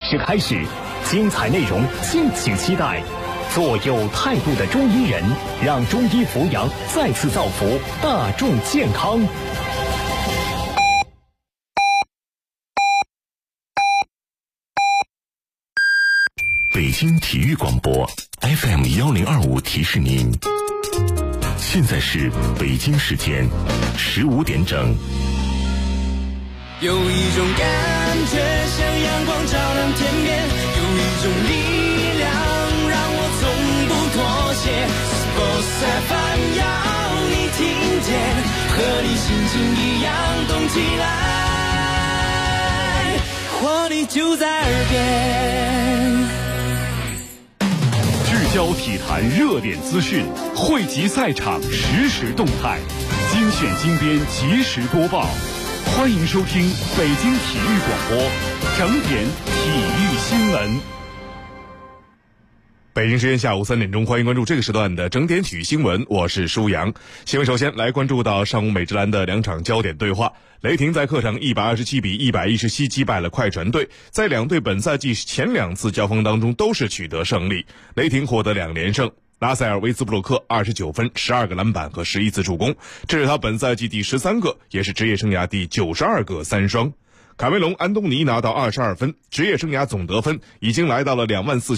时开始，精彩内容敬请期待。做有态度的中医人，让中医扶阳再次造福大众健康。 北京体育广播 FM 1025提示您，现在是北京时间15点整。 有一种感觉像阳光照亮天边，有一种力量让我从不妥协。Sports FM 要你听见，和你心情一样动起来，活力就在耳边。 聚焦体坛热点资讯，汇集赛场实时动态，精选精编及时播报。欢迎收听北京体育广播整点体育新闻。 北京时间下午3点钟，欢迎关注这个时段的整点体育新闻，我是舒阳。新闻首先来关注到上午美职篮的2场焦点对话。雷霆在客场127比117击败了快船队，在两队本赛季前2次交锋当中都是取得胜利，雷霆获得2连胜。拉塞尔·威斯布鲁克29分、12个篮板和11次助攻，这是他本赛季第13个，也是职业生涯第92个3双。卡梅隆·安东尼拿到22分，职业生涯总得分已经来到了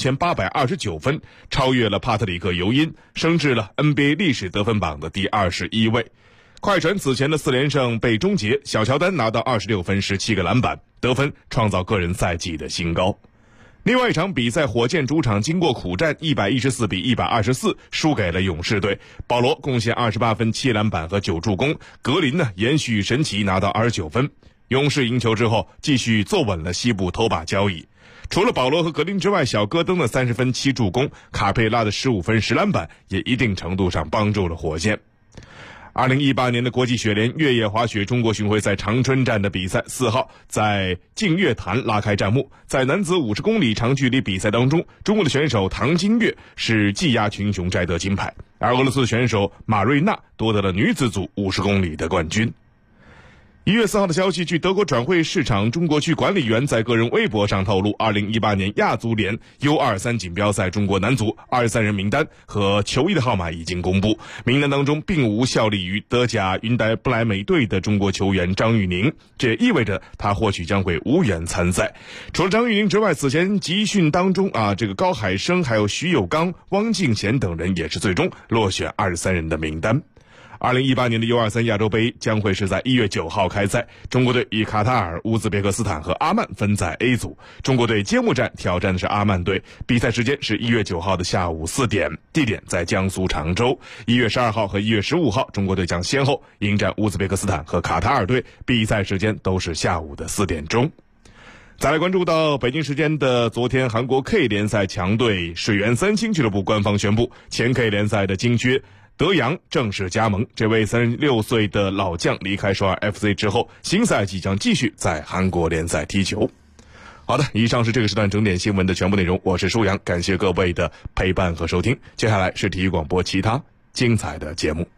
24829分，超越了帕特里克·尤因，升至了 NBA 历史得分榜的第21位。快船此前的4连胜被终结，小乔丹拿到26分、17个篮板，得分创造个人赛季的新高。另外一场比赛，火箭主场经过苦战114比124输给了勇士队，保罗贡献28分、7篮板和9助攻，格林呢延续神奇拿到29分。勇士赢球之后继续坐稳了西部头把交椅，除了保罗和格林之外，小戈登的30分7助攻，卡佩拉的15分10篮板也一定程度上帮助了火箭。2018年的国际雪联越野滑雪中国巡回赛长春站的比赛4号在净月潭拉开战幕，在男子50公里长距离比赛当中，中国的选手唐金月是技压群雄摘得金牌，而俄罗斯选手马瑞娜夺得了女子组50公里的冠军。1月4号的消息，据德国转会市场中国区管理员在个人微博上透露，2018年亚足联 U23 锦标赛中国男足23人名单和球衣的号码已经公布，名单当中并无效力于德甲云达不莱梅队的中国球员张玉宁，这也意味着他或许将会无缘参赛。除了张玉宁之外，此前集训当中这个高海生还有徐有刚、汪敬贤等人也是最终落选23人的名单。2018年的 U23 亚洲杯将会是在1月9号开赛，中国队以卡塔尔、乌兹别克斯坦和阿曼分在 A 组，中国队揭幕战挑战的是阿曼队，比赛时间是1月9号的下午4点，地点在江苏常州。1月12号和1月15号，中国队将先后迎战乌兹别克斯坦和卡塔尔队，比赛时间都是下午的4点钟。再来关注到北京时间的昨天，韩国 K 联赛强队水原三星俱乐部官方宣布，前 K 联赛的金靴德阳正式加盟。这位36岁的老将离开首尔 FC 之后，新赛季将继续在韩国联赛踢球。好的，以上是这个时段整点新闻的全部内容，我是舒阳，感谢各位的陪伴和收听。接下来是体育广播其他精彩的节目。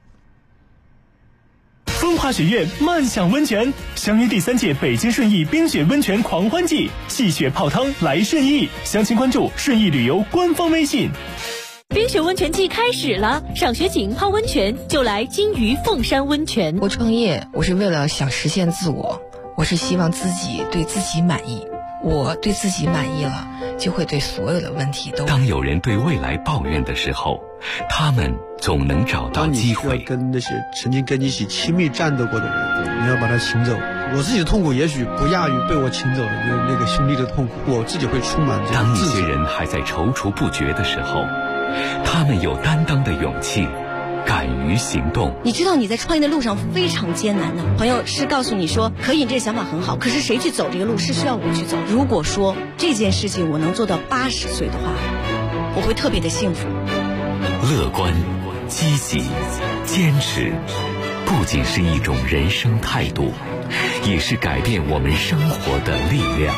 风华雪苑漫享温泉，相约第3届北京顺义冰雪温泉狂欢季，戏雪泡汤来顺义，详情关注顺义旅游官方微信。 冰雪温泉季开始了，赏雪景泡温泉就来金鱼凤山温泉。 我创业，我是为了想实现自我，我是希望自己对自己满意，我对自己满意了，就会对所有的问题都。 当有人对未来抱怨的时候，他们总能找到机会。 当你需要跟那些曾经跟你一起亲密战斗过的人，你要把他请走。我自己的痛苦也许不亚于被我请走的那个兄弟的痛苦，我自己会充满这样自责。 当一些人还在踌躇不决的时候，他们有担当的勇气，敢于行动。 你知道你在创业的路上非常艰难的，朋友是告诉你说可以，这想法很好，可是谁去走这个路是需要我去走。如果说这件事情我能做到80岁的话，我会特别的幸福。 乐观、积极、坚持，不仅是一种人生态度，也是改变我们生活的力量。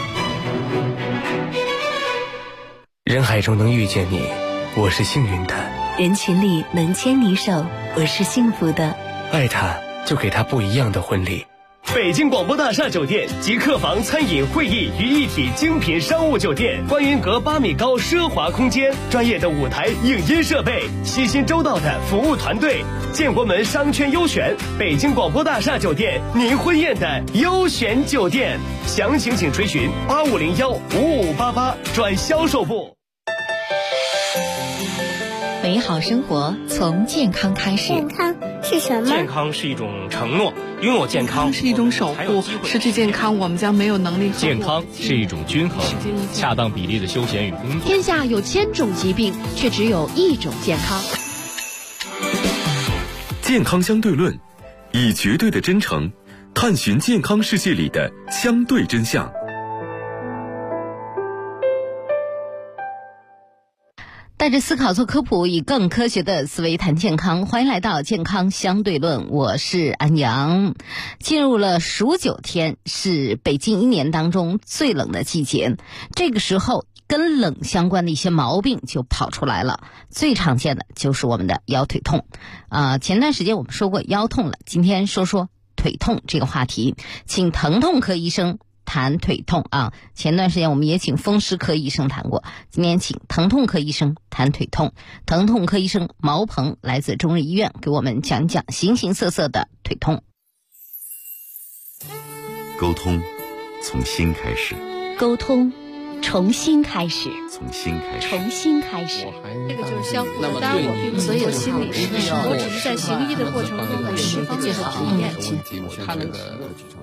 人海中能遇见你，我是幸运的； 人群里能牵你手，我是幸福的。 爱他，就给他不一样的婚礼。 北京广播大厦酒店集客房、餐饮、会议于一体精品商务酒店，观云阁8米高奢华空间，专业的舞台影音设备，细心周到的服务团队，建国门商圈优选，北京广播大厦酒店，您婚宴的优选酒店。详情请垂询85015588转销售部。 美好生活从健康开始。 健康是什么？ 健康是一种承诺，拥有健康是一种守护，失去健康我们将没有能力。 健康是一种均衡、恰当比例的休闲与工作。 天下有1000种疾病，却只有1种健康。 健康相对论，以绝对的真诚探寻健康世界里的相对真相。 带着思考做科普，以更科学的思维谈健康。欢迎来到健康相对论，我是安阳。进入了数9天，是北京1年当中最冷的季节。这个时候跟冷相关的一些毛病就跑出来了，最常见的就是我们的腰腿痛。前段时间我们说过腰痛了，今天说说腿痛这个话题，请疼痛科医生谈腿痛啊。前段时间我们也请风湿科医生谈过，今天请疼痛科医生谈腿痛。疼痛科医生毛鹏来自中日医院，给我们讲讲形形色色的腿痛。 沟通从心开始， 沟通重新开始， 从心开始， 重新开始。 这个就是相互的，当然我并不是做心理师，我只是在行医的过程中有10方面的体验。他那个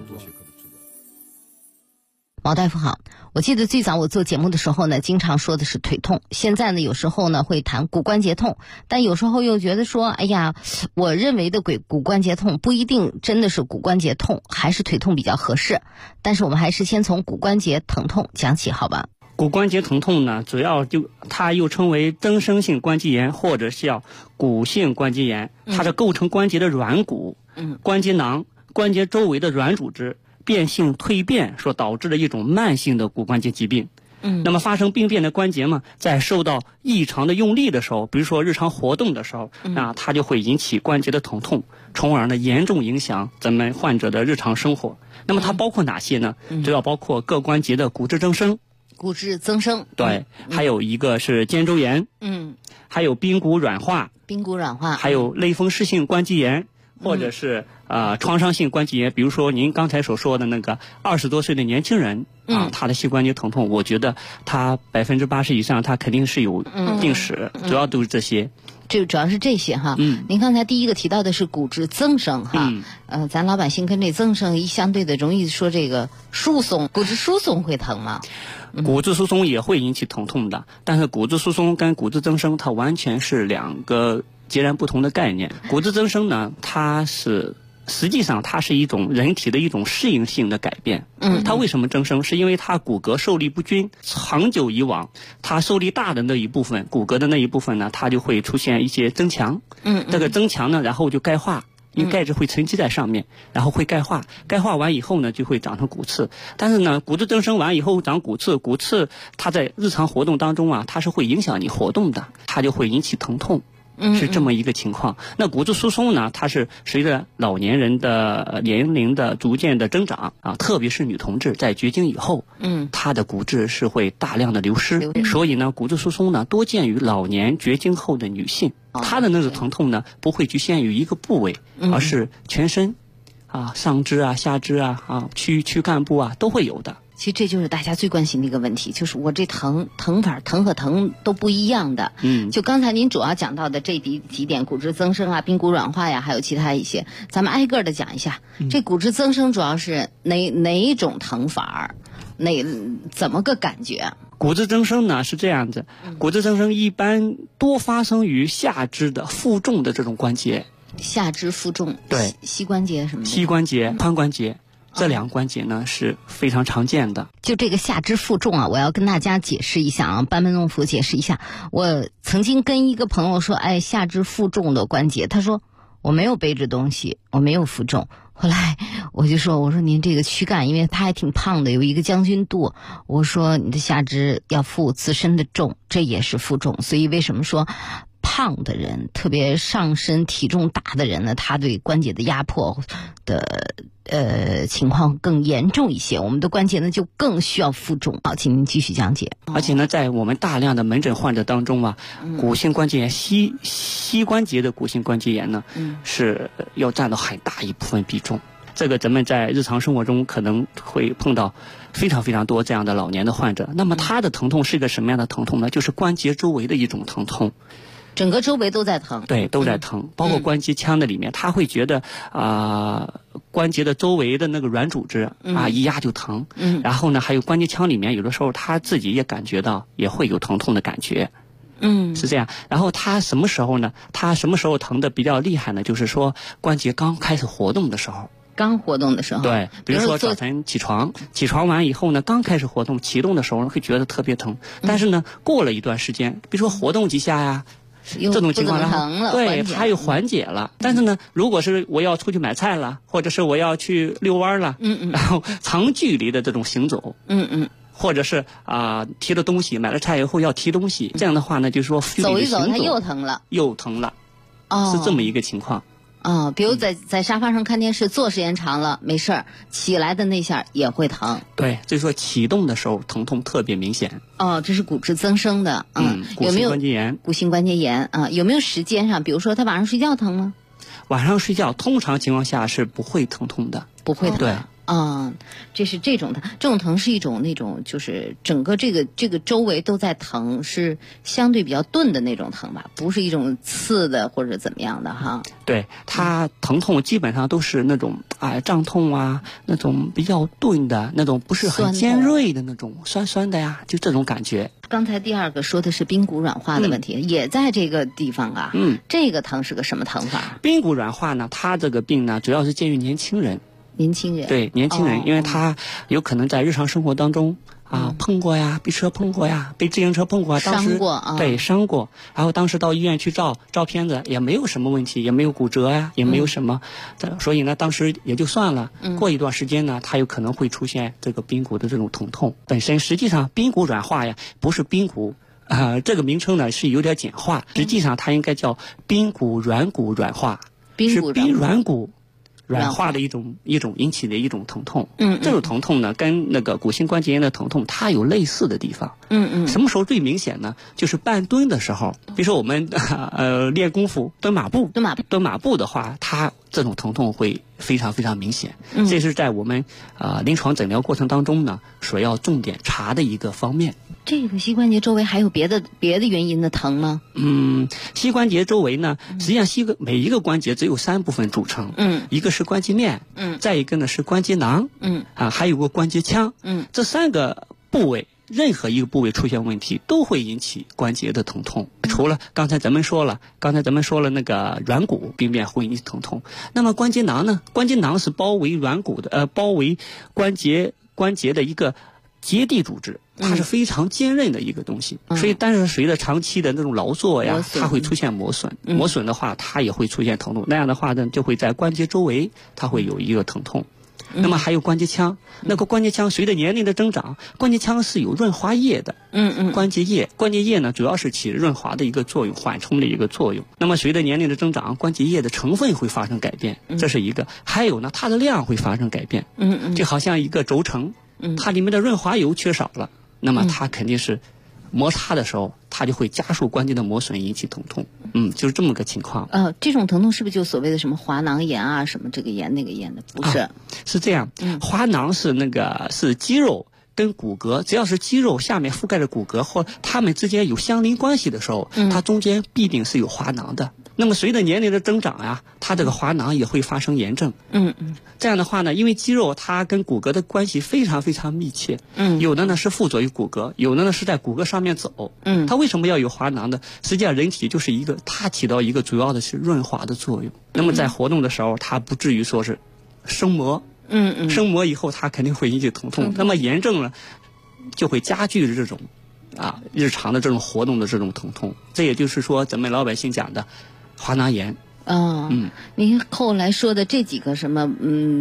毛大夫好，我记得最早我做节目的时候呢，经常说的是腿痛，现在呢有时候呢会谈骨关节痛，但有时候又觉得说，哎呀，我认为的骨关节痛不一定真的是骨关节痛，还是腿痛比较合适。但是我们还是先从骨关节疼痛讲起，好吧？ 骨关节疼痛呢，主要它又称为增生性关节炎，或者是叫骨性关节炎，它是构成关节的软骨、关节囊、关节周围的软组织变性蜕变所导致的一种慢性的骨关节疾病。那么发生病变的关节嘛，在受到异常的用力的时候，比如说日常活动的时候，它就会引起关节的疼痛，从而呢严重影响咱们患者的日常生活。那么它包括哪些呢？主要包括各关节的骨质增生。 骨质增生， 对，还有一个是肩周炎，还有髌骨软化，还有类风湿性关节炎，或者是创伤性关节炎，比如说您刚才所说的那个20多岁的年轻人他的膝关节疼痛，我觉得他80%以上他肯定是有病史，主要都是这些。 这主要是这些哈。您刚才第一个提到的是骨质增生哈。咱老百姓跟这增生一相对的容易说这个疏松，骨质疏松会疼吗？ 骨质疏松也会引起疼痛的，但是骨质疏松跟骨质增生它完全是2个截然不同的概念。骨质增生呢，实际上它是一种人体的一种适应性的改变。它为什么增生？是因为它骨骼受力不均，长久以往，它受力大的那一部分，骨骼的那一部分呢，它就会出现一些增强。这个增强呢，然后就钙化。因为钙质会沉积在上面，然后会钙化，钙化完以后呢，就会长成骨刺。但是呢，骨质增生完以后长骨刺，骨刺它在日常活动当中它是会影响你活动的，它就会引起疼痛。是这么一个情况。那骨质疏松呢，它是随着老年人的年龄的逐渐的增长特别是女同志在绝经以后，她的骨质是会大量的流失，所以呢，骨质疏松呢多见于老年绝经后的女性，她的那种疼痛呢不会局限于一个部位，而是全身上肢下肢躯干部都会有的。 其实这就是大家最关心的一个问题，就是我这疼法疼和疼都不一样的。就刚才您主要讲到的这几点，骨质增生髌骨软化呀，还有其他一些，咱们挨个的讲一下。这骨质增生主要是哪种疼法？怎么个感觉？ 骨质增生呢是这样子，骨质增生一般多发生于下肢的负重的这种关节。 下肢负重， 对， 膝关节什么的？ 膝关节、髋关节。这2个关节呢是非常常见的。 就这个下肢负重我要跟大家解释一下班门弄斧解释一下。我曾经跟一个朋友说，下肢负重的关节，他说我没有背着东西，我没有负重。后来我说您这个躯干，因为他还挺胖的，有一个将军肚，我说你的下肢要负自身的重，这也是负重。所以为什么说胖的人，特别上身体重大的人呢，他对关节的压迫的情况更严重一些，我们的关节呢就更需要负重。好，请您继续讲解。 而且呢，在我们大量的门诊患者当中啊，骨性关节炎、膝关节的骨性关节炎呢，是要占到很大一部分比重。这个咱们在日常生活中可能会碰到非常非常多这样的老年的患者。那么他的疼痛是一个什么样的疼痛呢？就是关节周围的一种疼痛。 整个周围都在疼， 对，都在疼，包括关节腔的里面，他会觉得关节的周围的那个软组织一压就疼，然后呢，还有关节腔里面，有的时候他自己也感觉到也会有疼痛的感觉，是这样。然后他什么时候呢？他什么时候疼的比较厉害呢？就是说关节刚开始活动的时候。 刚活动的时候， 对，比如说早晨起床完以后呢，刚开始活动启动的时候会觉得特别疼，但是呢，过了一段时间，比如说活动几下呀。这种情况呢，对，它又缓解了。但是呢，如果是我要出去买菜了，或者是我要去遛弯了，然后长距离的这种行走，或者是提了东西，买了菜以后要提东西，这样的话呢，就是说走一走它又疼了， 是这么一个情况。 比如在沙发上看电视，坐时间长了没事儿，起来的那下也会疼。 对，就是说启动的时候疼痛特别明显。 这是骨质增生的。 骨性关节炎。 骨性关节炎有没有时间上？比如说他晚上睡觉疼吗？ 晚上睡觉通常情况下是不会疼痛的。 不会疼。 对。 这是这种疼，这种疼是一种那种就是整个这个周围都在疼，是相对比较钝的那种疼吧，不是一种刺的或者怎么样的哈。 对，它疼痛基本上都是那种胀痛啊，那种比较钝的那种，不是很尖锐的那种酸酸的呀，就这种感觉。 刚才第二个说的是髌骨软化的问题，也在这个地方啊。这个疼是个什么疼法？ 髌骨软化呢，它这个病呢，主要是见于年轻人。对，年轻人，因为他有可能在日常生活当中碰过呀，被车碰过呀，被自行车碰过， 伤过对，伤过，然后当时到医院去照片子，也没有什么问题，也没有骨折呀，也没有什么，所以呢，当时也就算了。过一段时间呢，他有可能会出现这个髌骨的这种疼痛。本身实际上髌骨软化呀，不是髌骨。这个名称呢是有点简化，实际上它应该叫髌骨软骨软化，是髌软骨软化的一种引起的一种疼痛。这种疼痛呢，跟那个骨性关节炎的疼痛它有类似的地方。什么时候最明显呢？就是半蹲的时候，比如说我们练功夫蹲马步的话，它这种疼痛会非常非常明显。这是在我们临床诊疗过程当中呢，所要重点查的一个方面。 这个膝关节周围还有别的原因的疼吗？ 膝关节周围呢，实际上每一个关节只有3部分组成。一个是关节面，再一个呢是关节囊，还有个关节腔。这3个部位，任何一个部位出现问题，都会引起关节的疼痛。除了刚才咱们说了那个软骨病变会引起疼痛，那么关节囊呢？关节囊是包围软骨的，包围关节的一个结缔组织，它是非常坚韧的一个东西。所以，但是随着长期的那种劳作呀，它会出现磨损。磨损的话，它也会出现疼痛。那样的话呢，就会在关节周围，它会有一个疼痛。那么还有关节腔，那个关节腔随着年龄的增长，关节腔是有润滑液的。关节液呢，主要是起润滑的一个作用，缓冲的一个作用。那么随着年龄的增长，关节液的成分会发生改变，这是一个。还有呢，它的量会发生改变。就好像一个轴承，它里面的润滑油缺少了，那么它肯定是摩擦的时候，它就会加速关节的磨损，引起疼痛。就是这么个情况。 这种疼痛是不是就所谓的什么滑囊炎啊，什么这个炎那个炎的？不是， 是这样。滑囊是是肌肉跟骨骼，只要是肌肉下面覆盖着骨骼或它们之间有相邻关系的时候，它中间必定是有滑囊的。那么随着年龄的增长呀，它这个滑囊也会发生炎症。这样的话呢，因为肌肉它跟骨骼的关系非常非常密切。有的呢是附着于骨骼，有的呢是在骨骼上面走。它为什么要有滑囊呢？实际上人体就是它起到一个主要的是润滑的作用。那么在活动的时候，它不至于说是生磨。生磨以后它肯定会引起疼痛。那么炎症呢，就会加剧这种日常的这种活动的这种疼痛。这也就是说咱们老百姓讲的滑囊炎。 您后来说的这几个什么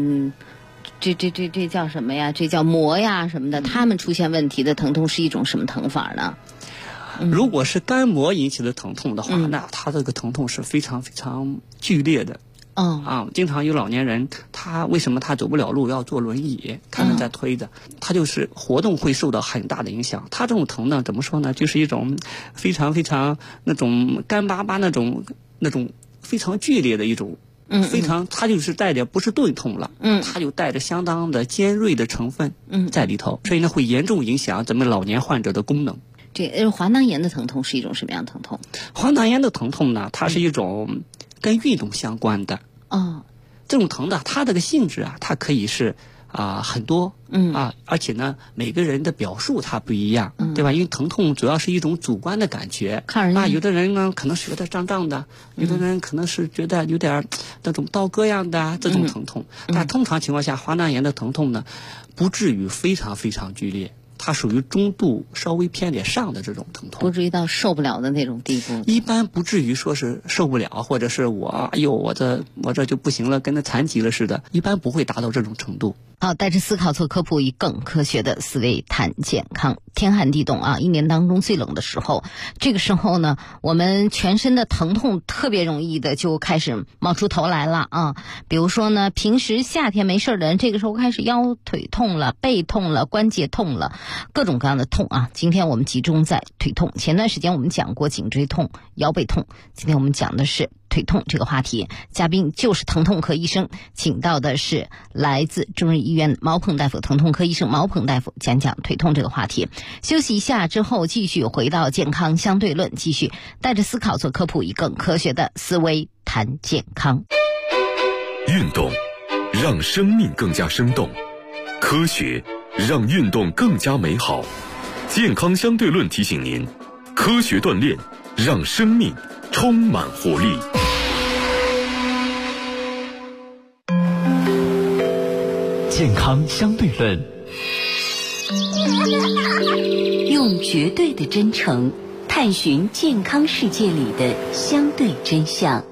这叫什么呀？这叫膜呀什么的，他们出现问题的疼痛是一种什么疼法呢？ 如果是肝膜引起的疼痛的话，那它这个疼痛是非常非常剧烈的。经常有老年人，他为什么他走不了路，要坐轮椅，他们在推着，他就是活动会受到很大的影响。他这种疼呢，怎么说呢？就是一种非常非常那种干巴巴那种非常剧烈的一种。非常，它就是带着不是钝痛了，它就带着相当的尖锐的成分在里头，所以呢会严重影响咱们老年患者的功能。 这滑囊炎的疼痛是一种什么样的疼痛？ 滑囊炎的疼痛呢，它是一种跟运动相关的。这种疼的，它这个性质啊，它可以是很多，而且呢，每个人的表述它不一样，对吧？因为疼痛主要是一种主观的感觉，有的人呢可能是觉得胀胀的，有的人可能是觉得有点那种刀割样的这种疼痛，但通常情况下，滑囊炎的疼痛呢，不至于非常非常剧烈。它属于中度稍微偏点上的这种疼痛， 不至于到受不了的那种地步。 一般不至于说是受不了，或者是我这就不行了，跟那残疾了似的，一般不会达到这种程度。 好，带着思考做科普，以更科学的思维谈健康。天寒地冻啊，一年当中最冷的时候，这个时候呢，我们全身的疼痛特别容易的就开始冒出头来了啊。比如说呢，平时夏天没事的人，这个时候开始腰腿痛了、背痛了、关节痛了，各种各样的痛啊。今天我们集中在腿痛。前段时间我们讲过颈椎痛、腰背痛，今天我们讲的是腿痛这个话题。嘉宾就是疼痛科医生，请到的是来自中日医院毛鹏大夫，疼痛科医生毛鹏大夫，讲腿痛这个话题。休息一下之后，继续回到健康相对论，继续带着思考做科普，以更科学的思维谈健康。 运动让生命更加生动，科学让运动更加美好。健康相对论提醒您，科学锻炼让生命充满活力。 健康相对论， 用绝对的真诚探寻健康世界里的相对真相。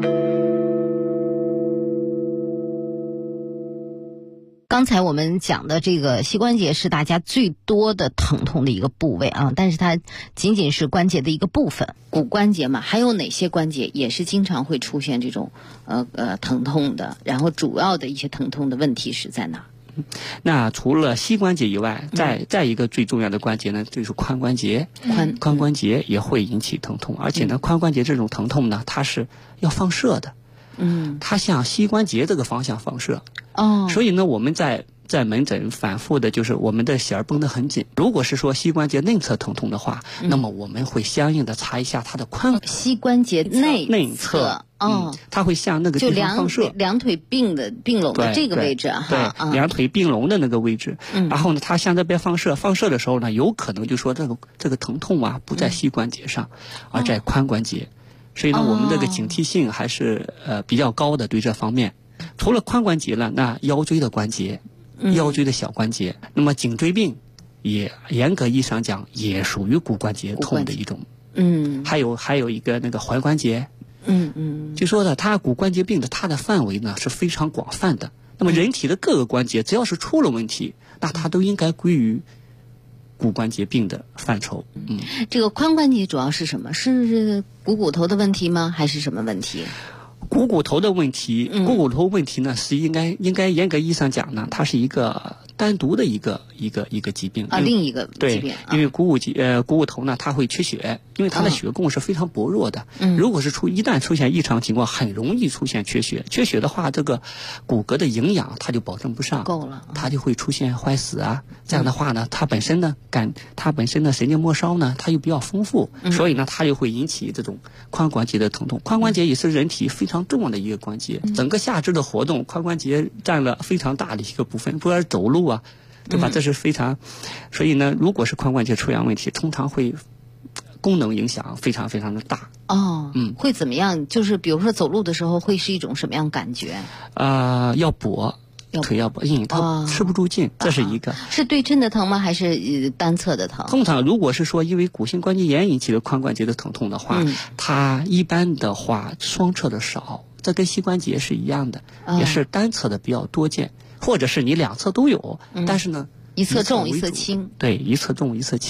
刚才我们讲的这个膝关节是大家最多的疼痛的一个部位啊，但是它仅仅是关节的一个部分，骨关节嘛，还有哪些关节也是经常会出现这种疼痛的？然后主要的一些疼痛的问题是在哪？ 那除了膝关节以外，再一个最重要的关节呢，就是髋关节。髋关节也会引起疼痛，而且呢，髋关节这种疼痛呢，它是要放射的。它向膝关节这个方向放射。所以呢，我们在门诊反复的就是我们的弦儿绷得很紧。如果是说膝关节内侧疼痛的话，那么我们会相应的查一下它的膝关节内侧。 它会向那个地方放射， 就两腿并拢的这个位置对，两腿并拢的那个位置。然后呢，它向这边放射的时候呢，有可能就说这个疼痛啊不在膝关节上，而在髋关节。所以呢，我们这个警惕性还是比较高的，对这方面。除了髋关节了，那腰椎的关节，腰椎的小关节，那么颈椎病也严格意义上讲也属于骨关节痛的一种。还有一个那个踝关节。就说的它骨关节病的它的范围呢是非常广泛的。那么人体的各个关节只要是出了问题，那它都应该归于骨关节病的范畴。 这个髋关节主要是什么？是骨头的问题吗？还是什么问题？ 骨头的问题，骨头问题呢是应该严格意义上讲呢，它是一个单独的一个疾病啊，另一个疾病。 因为股骨头呢，它会缺血，因为它的血供是非常薄弱的。如果是一旦出现异常情况，很容易出现缺血。缺血的话，这个骨骼的营养它就保证不上， 够了， 它就会出现坏死啊。这样的话呢，它本身的神经末梢呢，它又比较丰富，所以呢，它就会引起这种髋关节的疼痛。髋关节也是人体非常重要的一个关节，整个下肢的活动，髋关节占了非常大的一个部分，不然走路啊，对吧？这是非常，所以呢，如果是髋关节出现问题，通常会功能影响非常非常的大。 会怎么样？就是比如说走路的时候会是一种什么样感觉？ 要跛。腿要硬，它吃不住劲，这是一个。 是对称的疼吗？还是单侧的疼？ 通常如果是说因为骨性关节炎引起的髋关节的疼痛的话，它一般的话双侧的少，这跟膝关节是一样的，也是单侧的比较多见，或者是你两侧都有，但是呢， 一侧重一侧轻。 对，一侧重一侧轻。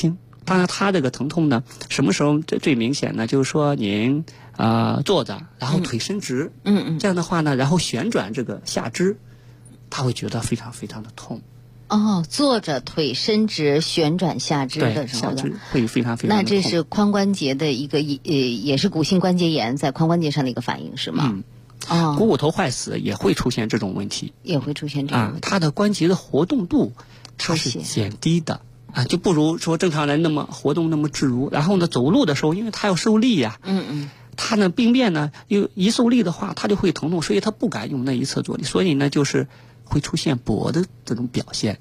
当然，它这个疼痛呢，什么时候最明显呢？就是说您坐着，然后腿伸直，这样的话呢，然后旋转这个下肢，他会觉得非常非常的痛。 哦，坐着腿伸直旋转下肢的时候的， 下肢会非常非常的痛。 那这是髋关节的一个也是骨性关节炎在髋关节上的一个反应是吗？ 股骨头坏死也会出现这种问题， 也会出现这种问题。 它的关节的活动度它是减低的。就不如说正常人那么活动那么自如，然后呢，走路的时候，因为他要受力呀，他呢病变呢，一受力的话，他就会疼痛，所以他不敢用那一侧坐力，所以呢，就是会出现跛的这种表现。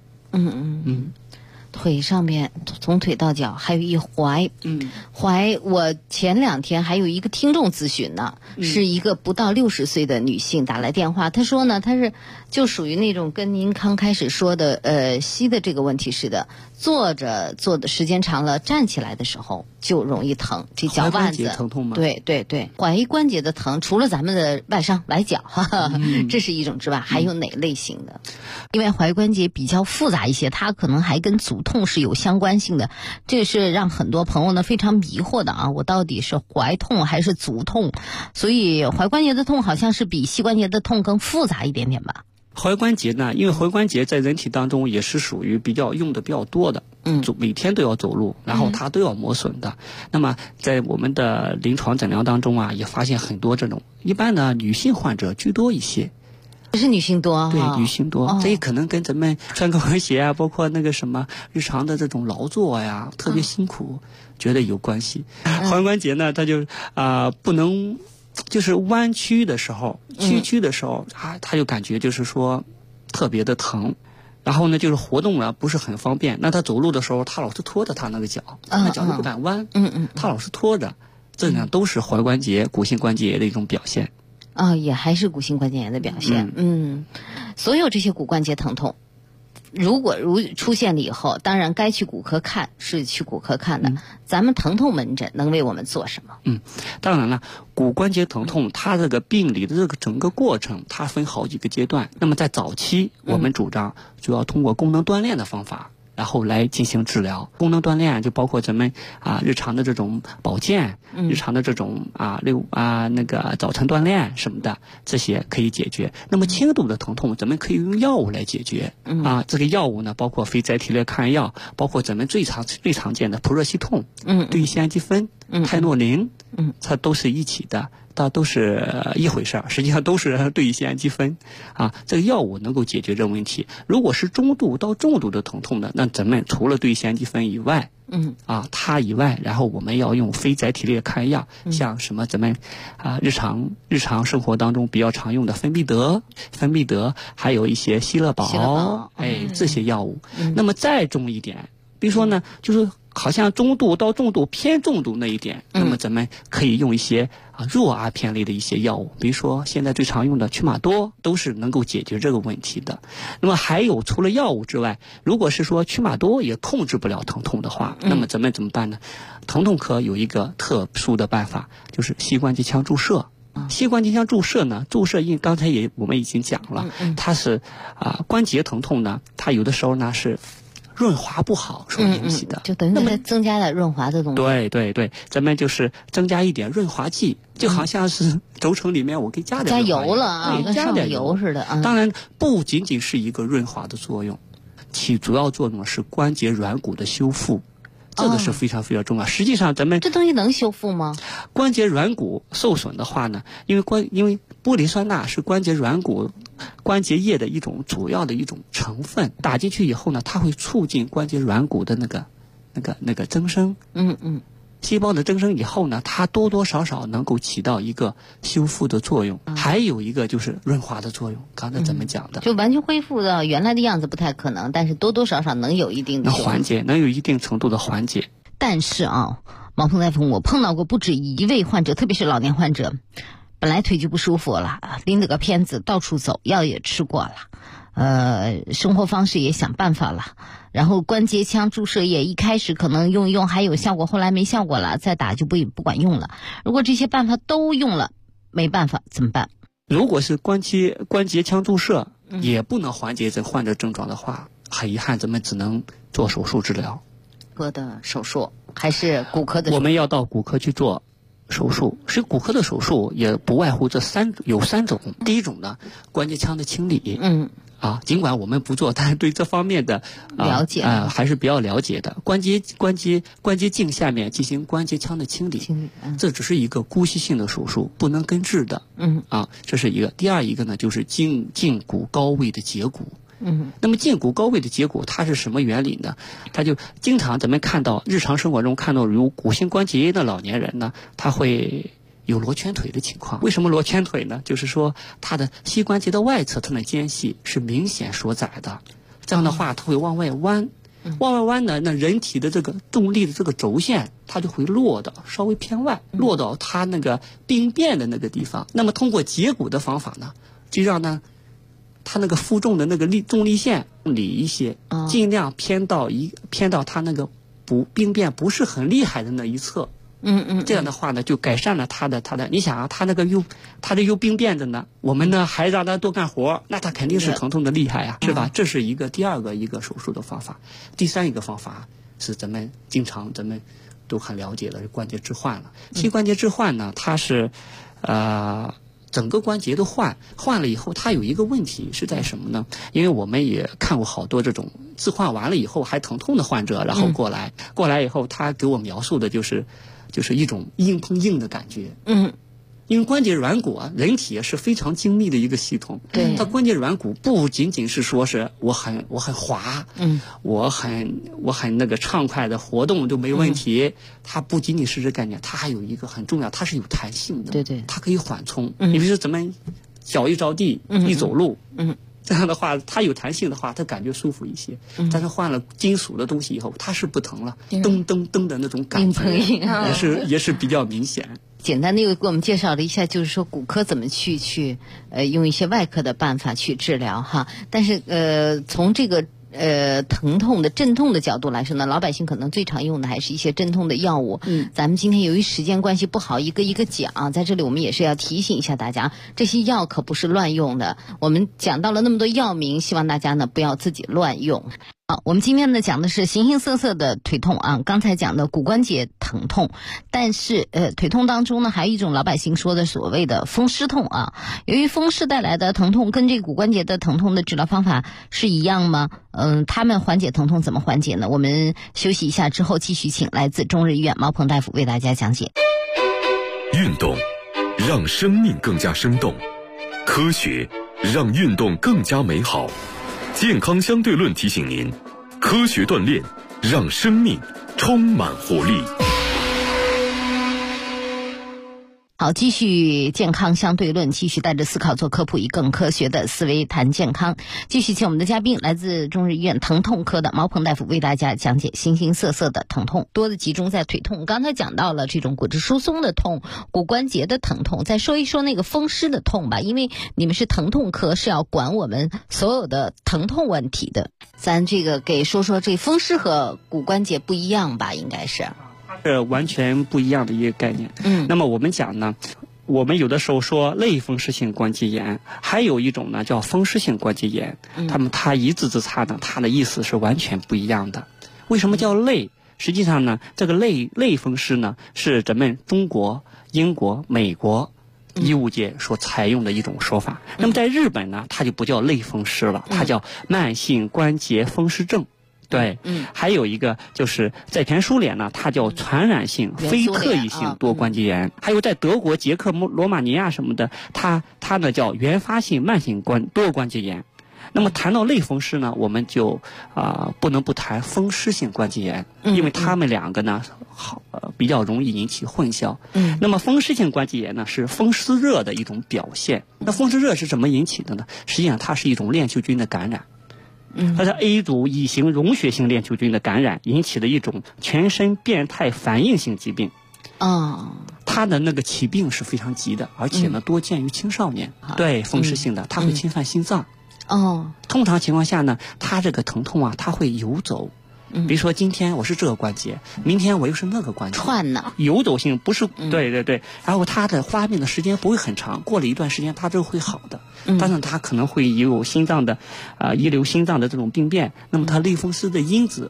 腿上面从腿到脚还有一踝，踝我前2天还有一个听众咨询呢，是一个不到60岁的女性打来电话，她说呢，她是就属于那种跟您刚开始说的膝的这个问题似的，坐着坐的时间长了，站起来的时候就容易疼，这脚腕子疼痛吗？ 对，踝关节的疼，除了咱们的外伤崴脚，这是一种之外，还有哪类型的？因为踝关节比较复杂一些，它可能还跟足痛是有相关性的，这是让很多朋友呢非常迷惑的啊！我到底是踝痛还是足痛？所以踝关节的痛好像是比膝关节的痛更复杂一点点吧？ 踝关节呢，因为踝关节在人体当中也是属于用的比较多的，每天都要走路，然后它都要磨损的。那么在我们的临床诊疗当中啊，也发现很多这种，一般呢女性患者居多一些。 是女性多， 对，女性多，这也可能跟咱们穿高跟鞋啊，包括那个什么日常的这种劳作呀，特别辛苦，觉得有关系。踝关节呢，它就不能，就是弯曲的时候、屈的时候，它就感觉就是说特别的疼。然后呢，就是活动了不是很方便。那他走路的时候，他老是拖着他那个脚，那脚就不敢弯，他老是拖着，这样都是踝关节、骨性关节炎的一种表现。 也还是骨性关节炎的表现。所有这些骨关节疼痛，如果出现了以后，当然该去骨科看是去骨科看的。咱们疼痛门诊能为我们做什么？ 当然了，骨关节疼痛它这个病理的这个整个过程，它分好几个阶段。那么在早期，我们主张主要通过功能锻炼的方法，然后来进行治疗。功能锻炼就包括咱们日常的这种保健，日常的这种那个早晨锻炼什么的，这些可以解决。那么轻度的疼痛，咱们可以用药物来解决。这个药物呢，包括非甾体类抗炎药，包括咱们最常见的普热西痛，对乙酰氨基酚，泰诺林，它都是一起的。都是一回事儿，实际上都是对乙酰氨基酚这个药物能够解决这个问题。如果是中度到重度的疼痛的，那咱们除了对乙酰氨基酚以外，它以外，然后我们要用非甾体类抗炎药，像什么咱们日常生活当中比较常用的芬必得，还有一些希乐宝，这些药物。那么再重一点，比如说呢，就是好像中度到重度偏重度那一点，那么咱们可以用一些弱阿片类的一些药物，比如说现在最常用的曲马多，都是能够解决这个问题的。那么还有除了药物之外，如果是说曲马多也控制不了疼痛的话，那么咱们怎么办呢？疼痛科有一个特殊的办法，就是膝关节腔注射。膝关节腔注射呢，刚才我们已经讲了，它是关节疼痛呢，它有的时候呢是润滑不好所引起的， 就等于它增加了润滑的东西。 对，咱们就是增加一点润滑剂，就好像是轴承里面我给加油了跟加点油似的。 当然不仅仅是一个润滑的作用，起主要作用是关节软骨的修复。这个是非常非常重要。实际上咱们这东西能修复吗？ 关节软骨受损的话呢，因为玻璃酸钠是关节软骨关节液的一种主要的一种成分，打进去以后呢，它会促进关节软骨的那个增生。细胞的增生以后呢，它多多少少能够起到一个修复的作用，还有一个就是润滑的作用。刚才咱们讲的， 就完全恢复到原来的样子不太可能，但是多多少少能有一定的缓解，能有一定程度的缓解。 但是毛鹏大夫，我碰到过不止一位患者，特别是老年患者，本来腿就不舒服了，拎着个片子到处走，药也吃过了，生活方式也想办法了，然后关节腔注射液一开始可能用还有效果，后来没效果了，再打就不管用了。如果这些办法都用了没办法怎么办？ 如果是关节腔注射也不能缓解这患者症状的话，很遗憾咱们只能做手术治疗。 科的手术还是骨科的手术？ 我们要到骨科去做手术。所以骨科的手术也不外乎有三种。第一种呢，关节腔的清理。尽管我们不做，但是对这方面的了解还是比较了解的。关节镜下面进行关节腔的清理，这只是一个姑息性的手术，不能根治的。这是一个。第二一个呢，就是胫骨高位的截骨。那么胫骨高位的截骨它是什么原理呢？它就经常咱们看到日常生活中看到有骨性关节炎的老年人呢，他会有罗圈腿的情况。为什么罗圈腿呢？就是说他的膝关节的外侧它的间隙是明显所窄的，这样的话它会往外弯。往外弯呢，那人体的这个重力的这个轴线它就会落到稍微偏外，落到它那个病变的那个地方。那么通过截骨的方法呢，就让呢它那个负重的那个重力线理一些，尽量偏到它那个病变不是很厉害的那一侧。这样的话呢，就改善了他的。你想啊，他有病变的呢，我们呢还让他多干活，那他肯定是疼痛的厉害啊，是吧？这是第二个一个手术的方法。第三一个方法是咱们都很了解的关节置换了。膝关节置换呢，它是整个关节都换了以后，它有一个问题是在什么呢？因为我们也看过好多这种置换完了以后还疼痛的患者，然后过来以后，他给我描述的就是一种硬碰硬的感觉。因为关节软骨人体是非常精密的一个系统。对，它关节软骨不仅仅是说是我很滑，我很那个畅快的活动都没问题。它不仅仅是这概念，它还有一个很重要，它是有弹性的。对，它可以缓冲。你比如说咱们脚一着地，一走路，这样的话，它有弹性的话，它感觉舒服一些。但是换了金属的东西以后，它是不疼了，噔噔噔的那种感觉也是比较明显。 简单的又给我们介绍了一下，就是说骨科怎么去用一些外科的办法去治疗哈。但是从这个疼痛的镇痛的角度来说呢，老百姓可能最常用的还是一些镇痛的药物。咱们今天由于时间关系不好一个一个讲，在这里我们也是要提醒一下大家，这些药可不是乱用的。我们讲到了那么多药名，希望大家呢不要自己乱用。我们今天呢讲的是形形色色的腿痛刚才讲的骨关节疼痛，但是腿痛当中呢还有一种老百姓说的所谓的风湿痛由于风湿带来的疼痛跟这个骨关节的疼痛的治疗方法是一样吗？他们缓解疼痛怎么缓解呢？我们休息一下之后继续请来自中日医院毛鹏大夫为大家讲解。 运动让生命更加生动，科学让运动更加美好。健康相对论提醒您，科学锻炼让生命充满活力。 好，继续健康相对论，继续带着思考做科普，以更科学的思维谈健康。继续请我们的嘉宾来自中日医院疼痛科的毛鹏大夫为大家讲解形形色色的疼痛，多的集中在腿痛。刚才讲到了这种骨质疏松的痛，骨关节的疼痛，再说一说那个风湿的痛吧，因为你们是疼痛科，是要管我们所有的疼痛问题的。咱这个给说说这风湿和骨关节不一样吧，应该是。 是完全不一样的一个概念。那么我们讲呢，我们有的时候说类风湿性关节炎，还有一种呢叫风湿性关节炎。它一字之差呢，它的意思是完全不一样的。为什么叫类？实际上呢，这个类风湿呢，是咱们中国、英国、美国医务界所采用的一种说法。那么在日本呢，它就不叫类风湿了，它叫慢性关节风湿症。对，还有一个就是在前苏联呢，它叫传染性非特异性多关节炎，还有在德国、捷克、罗马尼亚什么的，它呢叫原发性慢性多关节炎。那么谈到类风湿呢，我们就不能不谈风湿性关节炎，因为它们两个呢比较容易引起混淆。那么风湿性关节炎呢是风湿热的一种表现。那风湿热是怎么引起的呢？实际上它是一种链球菌的感染。它是 A 组乙型溶血性链球菌的感染引起的一种全身变态反应性疾病。它的那个起病是非常急的，而且呢多见于青少年。对，风湿性的，它会侵犯心脏。通常情况下呢，它这个疼痛它会游走。比如说今天我是这个关节，明天我又是那个关节， 串呢， 游走性不是，对，然后它的发病的时间不会很长，过了一段时间它就会好的，但是它可能会有心脏的遗留心脏的这种病变，那么它类风湿的因子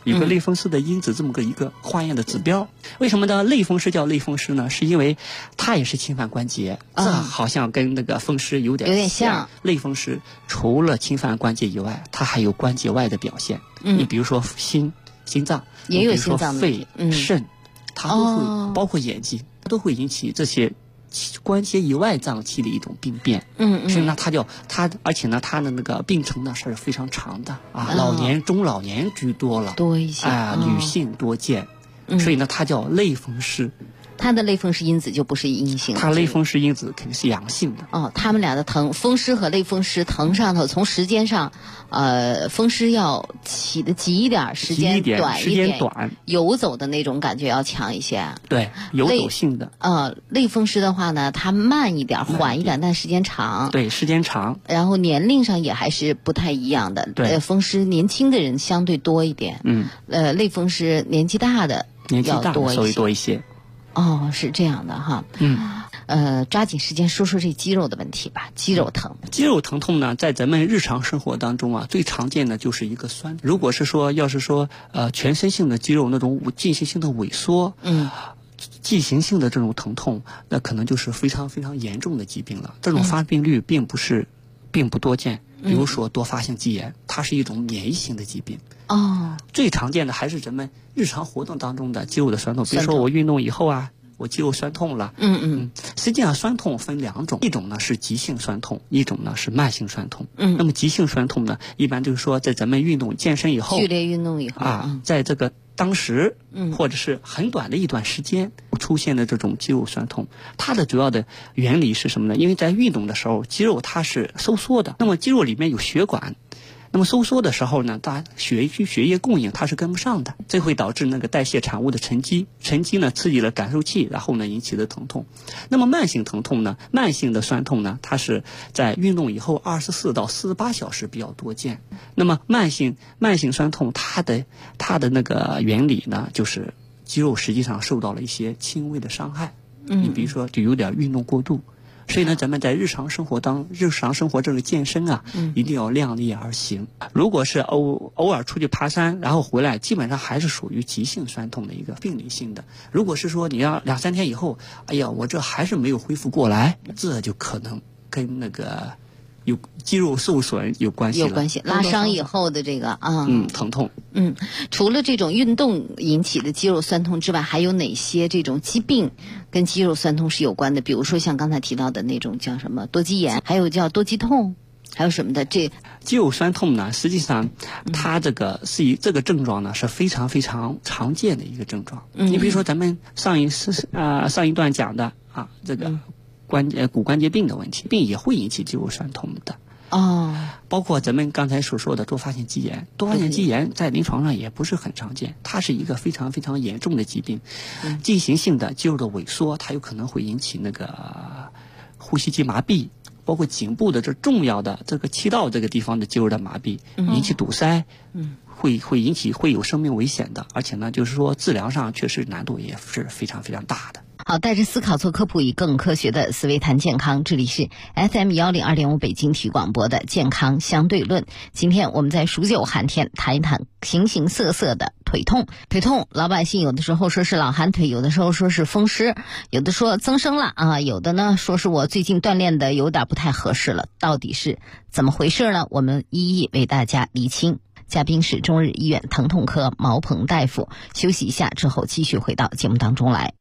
有个类风湿的因子这么一个化验的指标。为什么呢？类风湿叫类风湿呢？是因为它也是侵犯关节，这好像跟那个风湿有点像。类风湿除了侵犯关节以外，它还有关节外的表现。你比如说心脏， 也有心脏的肺、肾，它都会包括眼睛，都会引起这些关节以外脏器的一种病变。所以呢，而且呢，它的那个病程呢是非常长的啊，中老年居多了， 多一些女性多见，所以呢，它叫类风湿。 它的类风湿因子就不是阴性的， 它类风湿因子肯定是阳性的。 他们俩的疼，风湿和类风湿疼上头，从时间上，风湿要起的急一点，时间短，游走的那种感觉要强一些。 对，游走性的。 类风湿的话呢，它慢一点，缓一点，但时间长。 对，时间长。 然后年龄上也还是不太一样的。 对， 风湿年轻的人相对多一点。类风湿年纪大的要多一些。 是这样的哈。抓紧时间说说这肌肉的问题吧。肌肉疼， 肌肉疼痛呢，在咱们日常生活当中啊，最常见的就是一个酸。如果是说，要是说全身性的肌肉那种进行性的萎缩，进行性的这种疼痛，那可能就是非常非常严重的疾病了。这种发病率并不多见。比如说多发性肌炎，它是一种免疫性的疾病。最常见的还是咱们日常活动当中的肌肉的酸痛。比如说我运动以后啊，我肌肉酸痛了。实际上酸痛分两种，一种呢是急性酸痛，一种呢是慢性酸痛。那么急性酸痛呢，一般就是说在咱们健身以后， 剧烈运动以后在这个当时或者是很短的一段时间出现的这种肌肉酸痛，它的主要的原理是什么呢？因为在运动的时候，肌肉它是收缩的，那么肌肉里面有血管，那么收缩的时候呢，它血液供应它是跟不上的，这会导致那个代谢产物的沉积呢刺激了感受器，然后呢引起的疼痛。那么慢性疼痛呢，慢性的酸痛呢，它是在运动以后24到48小时比较多见。那么慢性酸痛它的那个原理呢，就是肌肉实际上受到了一些轻微的伤害。你比如说就有点运动过度。所以呢，咱们在日常生活这个健身啊，一定要量力而行。如果是偶尔出去爬山，然后回来，基本上还是属于急性酸痛的一个病理性的。如果是说你要2-3天以后，哎呀，我这还是没有恢复过来，这就可能跟那个有肌肉受损有关系了。 拉伤以后的这个疼痛。 除了这种运动引起的肌肉酸痛之外，还有哪些这种疾病跟肌肉酸痛是有关的？比如说像刚才提到的那种叫什么多肌炎，还有叫多肌痛，还有什么的？这肌肉酸痛呢，实际上它这个症状呢是非常非常常见的一个症状。你比如说咱们上一段讲的这个骨关节病的问题，病也会引起肌肉酸痛的。包括咱们刚才所说的多发性肌炎，多发性肌炎在临床上也不是很常见，它是一个非常非常严重的疾病。进行性的肌肉的萎缩，它有可能会引起那个呼吸肌麻痹，包括颈部的这重要的这个气道这个地方的肌肉的麻痹，引起堵塞，会有生命危险的。而且呢，就是说治疗上确实难度也是非常非常大的。 好，带着思考做科普，以更科学的思维谈健康。这里是 FM102.5 北京体育广播的健康相对论。今天我们在数9寒天谈一谈形形色色的腿痛。腿痛，老百姓有的时候说是老寒腿，有的时候说是风湿，有的说增生了有的呢说是我最近锻炼的有点不太合适了。到底是怎么回事呢？我们一一为大家厘清。嘉宾是中日医院疼痛科毛鹏大夫。休息一下之后，继续回到节目当中来。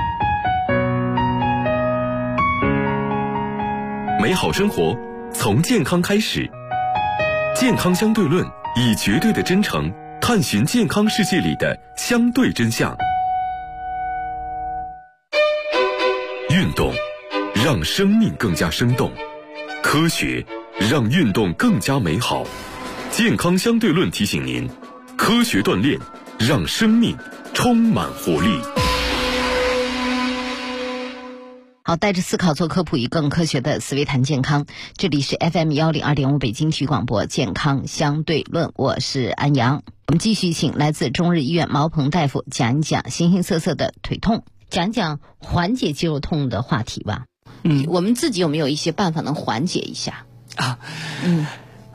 美好生活从健康开始，健康相对论以绝对的真诚探寻健康世界里的相对真相。运动让生命更加生动，科学让运动更加美好。健康相对论提醒您，科学锻炼让生命充满活力。 好，带着思考做科普，以更科学的思维谈健康。这里是 FM102.5 北京体育广播健康相对论，我是安阳。我们继续请来自中日医院毛鹏大夫讲一讲形形色色的腿痛，讲讲缓解肌肉痛的话题吧。我们自己有没有一些办法能缓解一下？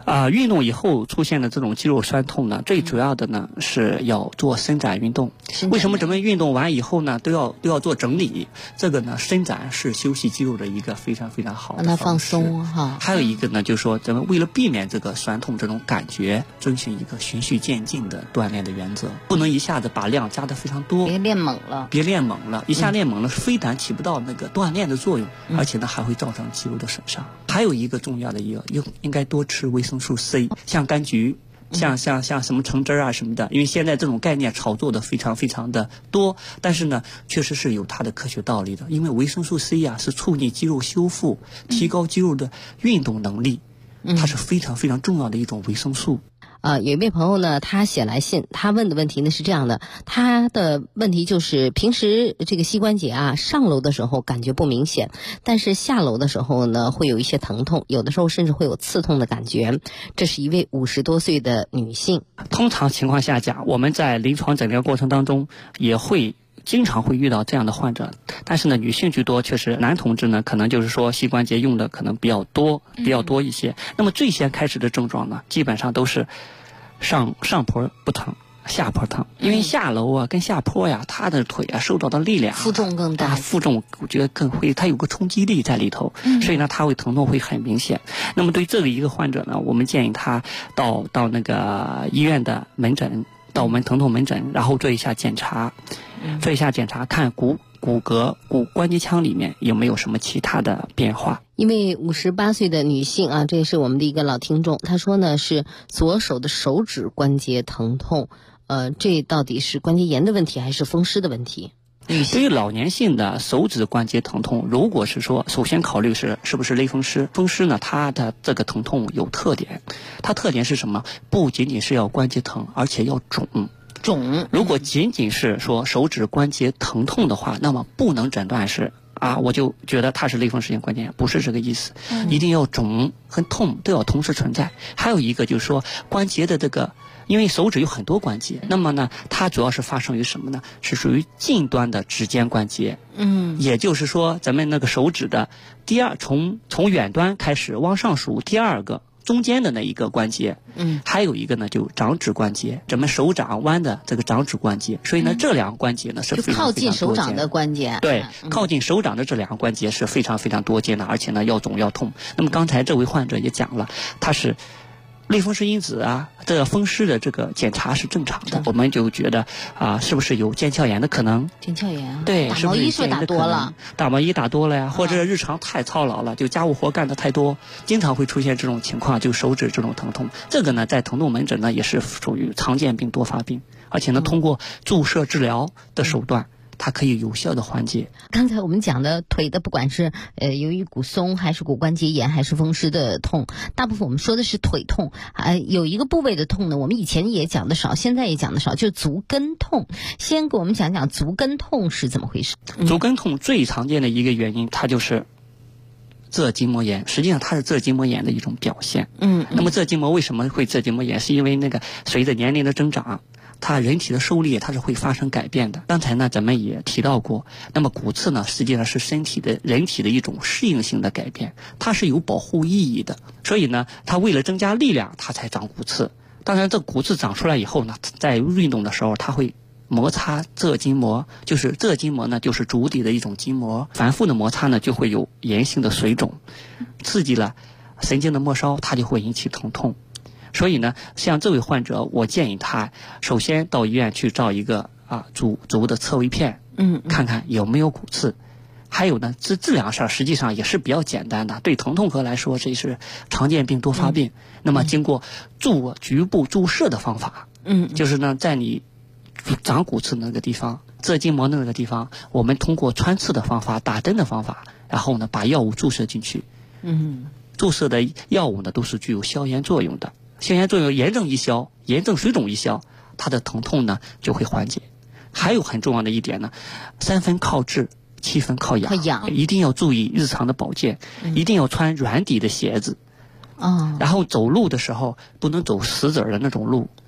运动以后出现的这种肌肉酸痛呢，最主要的呢是要做伸展运动。为什么咱们运动完以后呢都要做整理？这个呢，伸展是休息肌肉的一个非常非常好的让它放松哈。 还有一个呢，就是说咱们为了避免这个酸痛这种感觉，遵循一个循序渐进的锻炼的原则，不能一下子把量加得非常多， 别练猛了， 一下练猛了，非但起不到那个锻炼的作用，而且呢还会造成肌肉的损伤。还有一个重要的应该多吃维生素 C， 像柑橘。像什么橙汁啊什么的，因为现在这种概念炒作的非常非常的多，但是呢，确实是有它的科学道理的。因为维生素 C 啊是促进肌肉修复、提高肌肉的运动能力，它是非常非常重要的一种维生素。 有一位朋友呢，他写来信，他问的问题呢是这样的，他的问题就是平时这个膝关节啊，上楼的时候感觉不明显，但是下楼的时候呢会有一些疼痛，有的时候甚至会有刺痛的感觉。这是一位50多岁的女性。 通常情况下讲，我们在临床诊疗过程当中也会经常会遇到这样的患者，但是呢，女性居多，确实男同志呢，可能就是说膝关节用的可能比较多一些。那么最先开始的症状呢，基本上都是上坡不疼，下坡疼，因为下楼啊跟下坡呀，他的腿啊受到的力量负重更大， 负重我觉得更会，它有个冲击力在里头，所以呢，他会疼痛会很明显。那么对这个一个患者呢，我们建议他到那个医院的门诊，到我们疼痛门诊，然后做一下检查，看骨骼、关节腔里面有没有什么其他的变化。 一位58岁的女性啊，这也是我们的一个老听众，她说呢是左手的手指关节疼痛，这到底是关节炎的问题还是风湿的问题？ 对于老年性的手指关节疼痛，如果是说首先考虑是不是类风湿。风湿呢，它的这个疼痛有特点，它特点是什么？不仅仅是要关节疼，而且要肿。如果仅仅是说手指关节疼痛的话，那么不能诊断是我就觉得它是类风湿性关节炎，不是这个意思。一定要肿和痛都要同时存在。还有一个就是说关节的这个，因为手指有很多关节，那么呢，它主要是发生于什么呢？是属于近端的指尖关节。也就是说咱们那个手指的从远端开始往上数第二个中间的那一个关节。还有一个呢，就掌指关节，咱们手掌弯的这个掌指关节。所以呢，这两个关节呢是非常非常多见的， 靠近手掌的关节。 对，靠近手掌的这两个关节是非常非常多见的，而且呢要肿要痛。那么刚才这位患者也讲了，他是类风湿因子啊，这个风湿的这个检查是正常的，我们就觉得是不是有腱鞘炎的可能？ 腱鞘炎， 对， 打毛衣是打多了， 打毛衣打多了呀，或者日常太操劳了，就家务活干得太多，经常会出现这种情况，就手指这种疼痛。这个呢，在疼痛门诊呢也是属于常见病多发病，而且呢，通过注射治疗的手段。它可以有效的缓解。 刚才我们讲的腿的，不管是由于骨松还是骨关节炎还是风湿的痛，大部分我们说的是腿痛。有一个部位的痛呢，我们以前也讲的少，现在也讲的少，就是足跟痛。先给我们讲讲足跟痛是怎么回事。 足跟痛最常见的一个原因，它就是仄筋膜炎，实际上它是仄筋膜炎的一种表现。那么仄筋膜为什么会仄筋膜炎？是因为那个随着年龄的增长，它人体的受力它是会发生改变的。刚才呢咱们也提到过，那么骨刺呢实际上是人体的一种适应性的改变，它是有保护意义的。所以呢它为了增加力量它才长骨刺。当然这骨刺长出来以后呢，在运动的时候它会摩擦仄筋膜，就是仄筋膜呢就是足底的一种筋膜，反复的摩擦呢就会有炎性的水肿，刺激了神经的末梢，它就会引起疼痛。所以呢，像这位患者，我建议他首先到医院去照一个足的侧位片，看看有没有骨刺。还有呢，这两事儿实际上也是比较简单的，对疼痛科来说这是常见病多发病。那么经过局部注射的方法，就是呢在你长骨刺那个地方，仄筋膜那个地方，我们通过穿刺的方法、打针的方法，然后呢把药物注射进去。注射的药物呢都是具有消炎作用的。消炎作用，炎症一消，炎症水肿一消，它的疼痛呢就会缓解。还有很重要的一点呢，3分靠治，7分靠养，一定要注意日常的保健，一定要穿软底的鞋子。然后走路的时候不能走石子的那种路，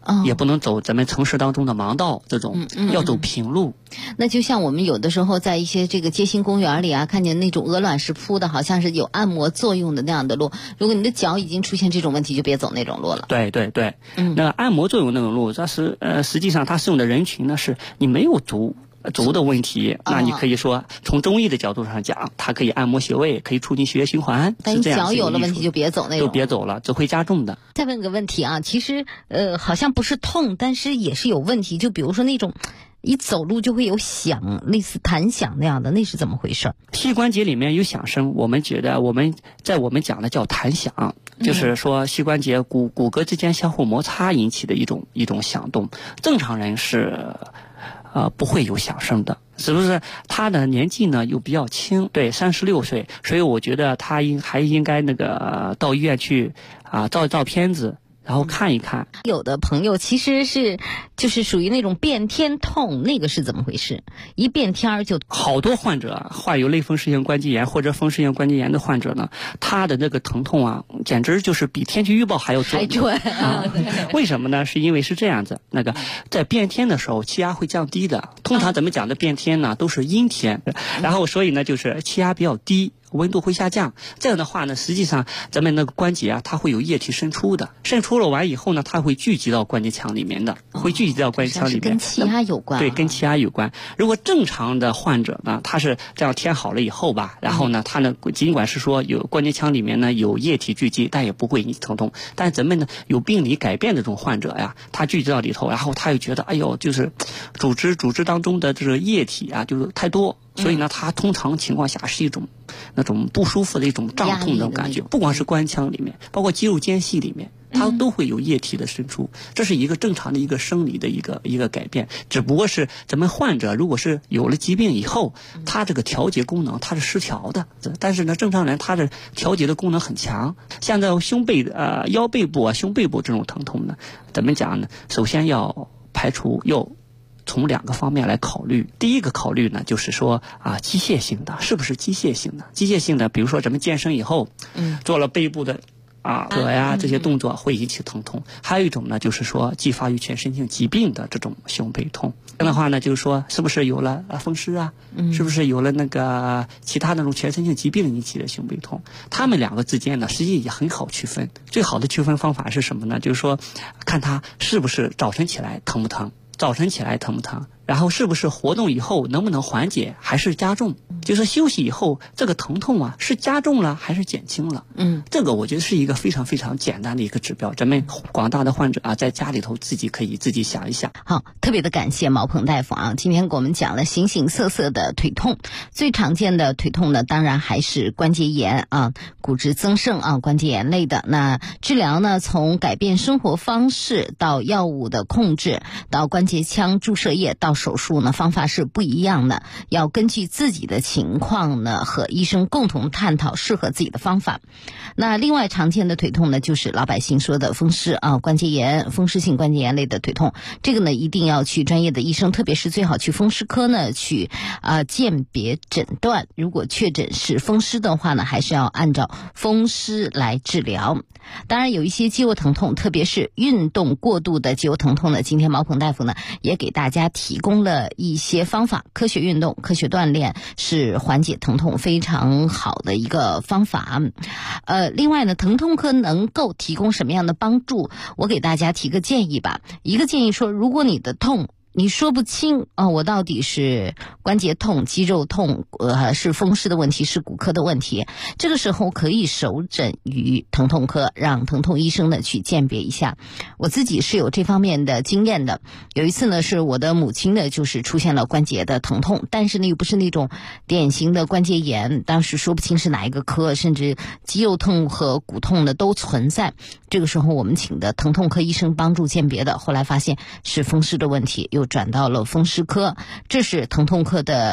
也不能走咱们城市当中的盲道这种，要走平路。 那就像我们有的时候在一些这个街心公园里啊，看见那种鹅卵石铺的，好像是有按摩作用的那样的路，如果你的脚已经出现这种问题，就别走那种路了。 对对对，那按摩作用那种路，它是实际上它适用的人群呢，是你没有足的问题，那你可以说从中医的角度上讲，它可以按摩穴位，可以促进血液循环。 但你脚有了问题就别走那种， 就别走了，只会加重的。 再问个问题啊，其实好像不是痛，但是也是有问题，就比如说那种一走路就会有响，类似弹响那样的，那是怎么回事？ 膝关节里面有响声，我们觉得我们讲的叫弹响，就是说膝关节骨骼之间相互摩擦引起的一种响动。正常人是不会有响声的，是不是？他的年纪呢又比较轻，对，36岁，所以我觉得他还应该到医院去照一照片子，然后看一看。 有的朋友其实就是属于那种变天痛，那个是怎么回事？一变天就好多患者患有类风湿性关节炎或者风湿性关节炎的患者呢，他的那个疼痛啊，简直就是比天气预报还要准啊！为什么呢？是因为是这样子，在变天的时候气压会降低的。通常咱们讲的变天呢，都是阴天，然后所以呢就是气压比较低，温度会下降。这样的话呢，实际上咱们那个关节啊，它会有液体渗出的，渗出了完以后呢，它会聚集到关节腔里面的，会聚集到关节腔里面。 跟气压有关。 对，跟气压有关。如果正常的患者呢，他是这样天好了以后吧，然后呢，他呢尽管是说有关节腔里面呢有液体聚集，但也不会引起疼痛。但咱们呢有病理改变的这种患者呀，他聚集到里头，然后他又觉得哎呦，就是组织当中的这个液体啊，就是太多。所以呢，它通常情况下是一种那种不舒服的一种胀痛的感觉，不光是关腔里面，包括肌肉间隙里面，它都会有液体的渗出。这是一个正常的一个生理的一个改变，只不过是咱们患者如果是有了疾病以后，他这个调节功能它是失调的。但是呢，正常人他的调节的功能很强。像在腰背部啊、胸背部这种疼痛呢，咱们讲呢，首先要排除从2个方面来考虑。第一个考虑呢，就是说机械性的，是不是机械性的？机械性的，比如说咱们健身以后，做了背部的扯呀这些动作会引起疼痛。还有一种呢，就是说继发于全身性疾病的这种胸背痛。这样的话呢，就是说是不是有了风湿啊？是不是有了那个其他那种全身性疾病引起的胸背痛？他们2个之间呢，实际也很好区分。最好的区分方法是什么呢？就是说看他是不是早晨起来疼不疼。早晨起来疼不疼？然后是不是活动以后能不能缓解，还是加重？就是休息以后这个疼痛啊，是加重了还是减轻了？这个我觉得是一个非常非常简单的一个指标。咱们广大的患者啊，在家里头可以自己想一想。 好，特别的感谢毛鹏大夫啊，今天给我们讲了形形色色的腿痛。最常见的腿痛呢，当然还是关节炎啊、骨质增生啊、关节炎类的。那治疗呢，从改变生活方式到药物的控制，到关节腔注射液，到手术呢，方法是不一样的，要根据自己的情况呢，和医生共同探讨适合自己的方法。那另外常见的腿痛呢，就是老百姓说的风湿啊、关节炎、风湿性关节炎类的腿痛。这个呢，一定要去专业的医生，特别是最好去风湿科呢去鉴别诊断。如果确诊是风湿的话呢，还是要按照风湿来治疗。当然有一些肌肉疼痛，特别是运动过度的肌肉疼痛呢，今天毛鹏大夫呢也给大家提供了一些方法。科学运动、科学锻炼是缓解疼痛非常好的一个方法。另外呢，疼痛科能够提供什么样的帮助？我给大家提个建议吧。一个建议说，如果你的痛你说不清我到底是关节痛、肌肉痛，是风湿的问题，是骨科的问题，这个时候可以首诊于疼痛科，让疼痛医生呢去鉴别一下。我自己是有这方面的经验的。有一次呢，是我的母亲呢就是出现了关节的疼痛，但是呢又不是那种典型的关节炎，当时说不清是哪一个科，甚至肌肉痛和骨痛呢都存在。这个时候我们请的疼痛科医生帮助鉴别的，后来发现是风湿的问题，又转到了风湿科。这是疼痛科的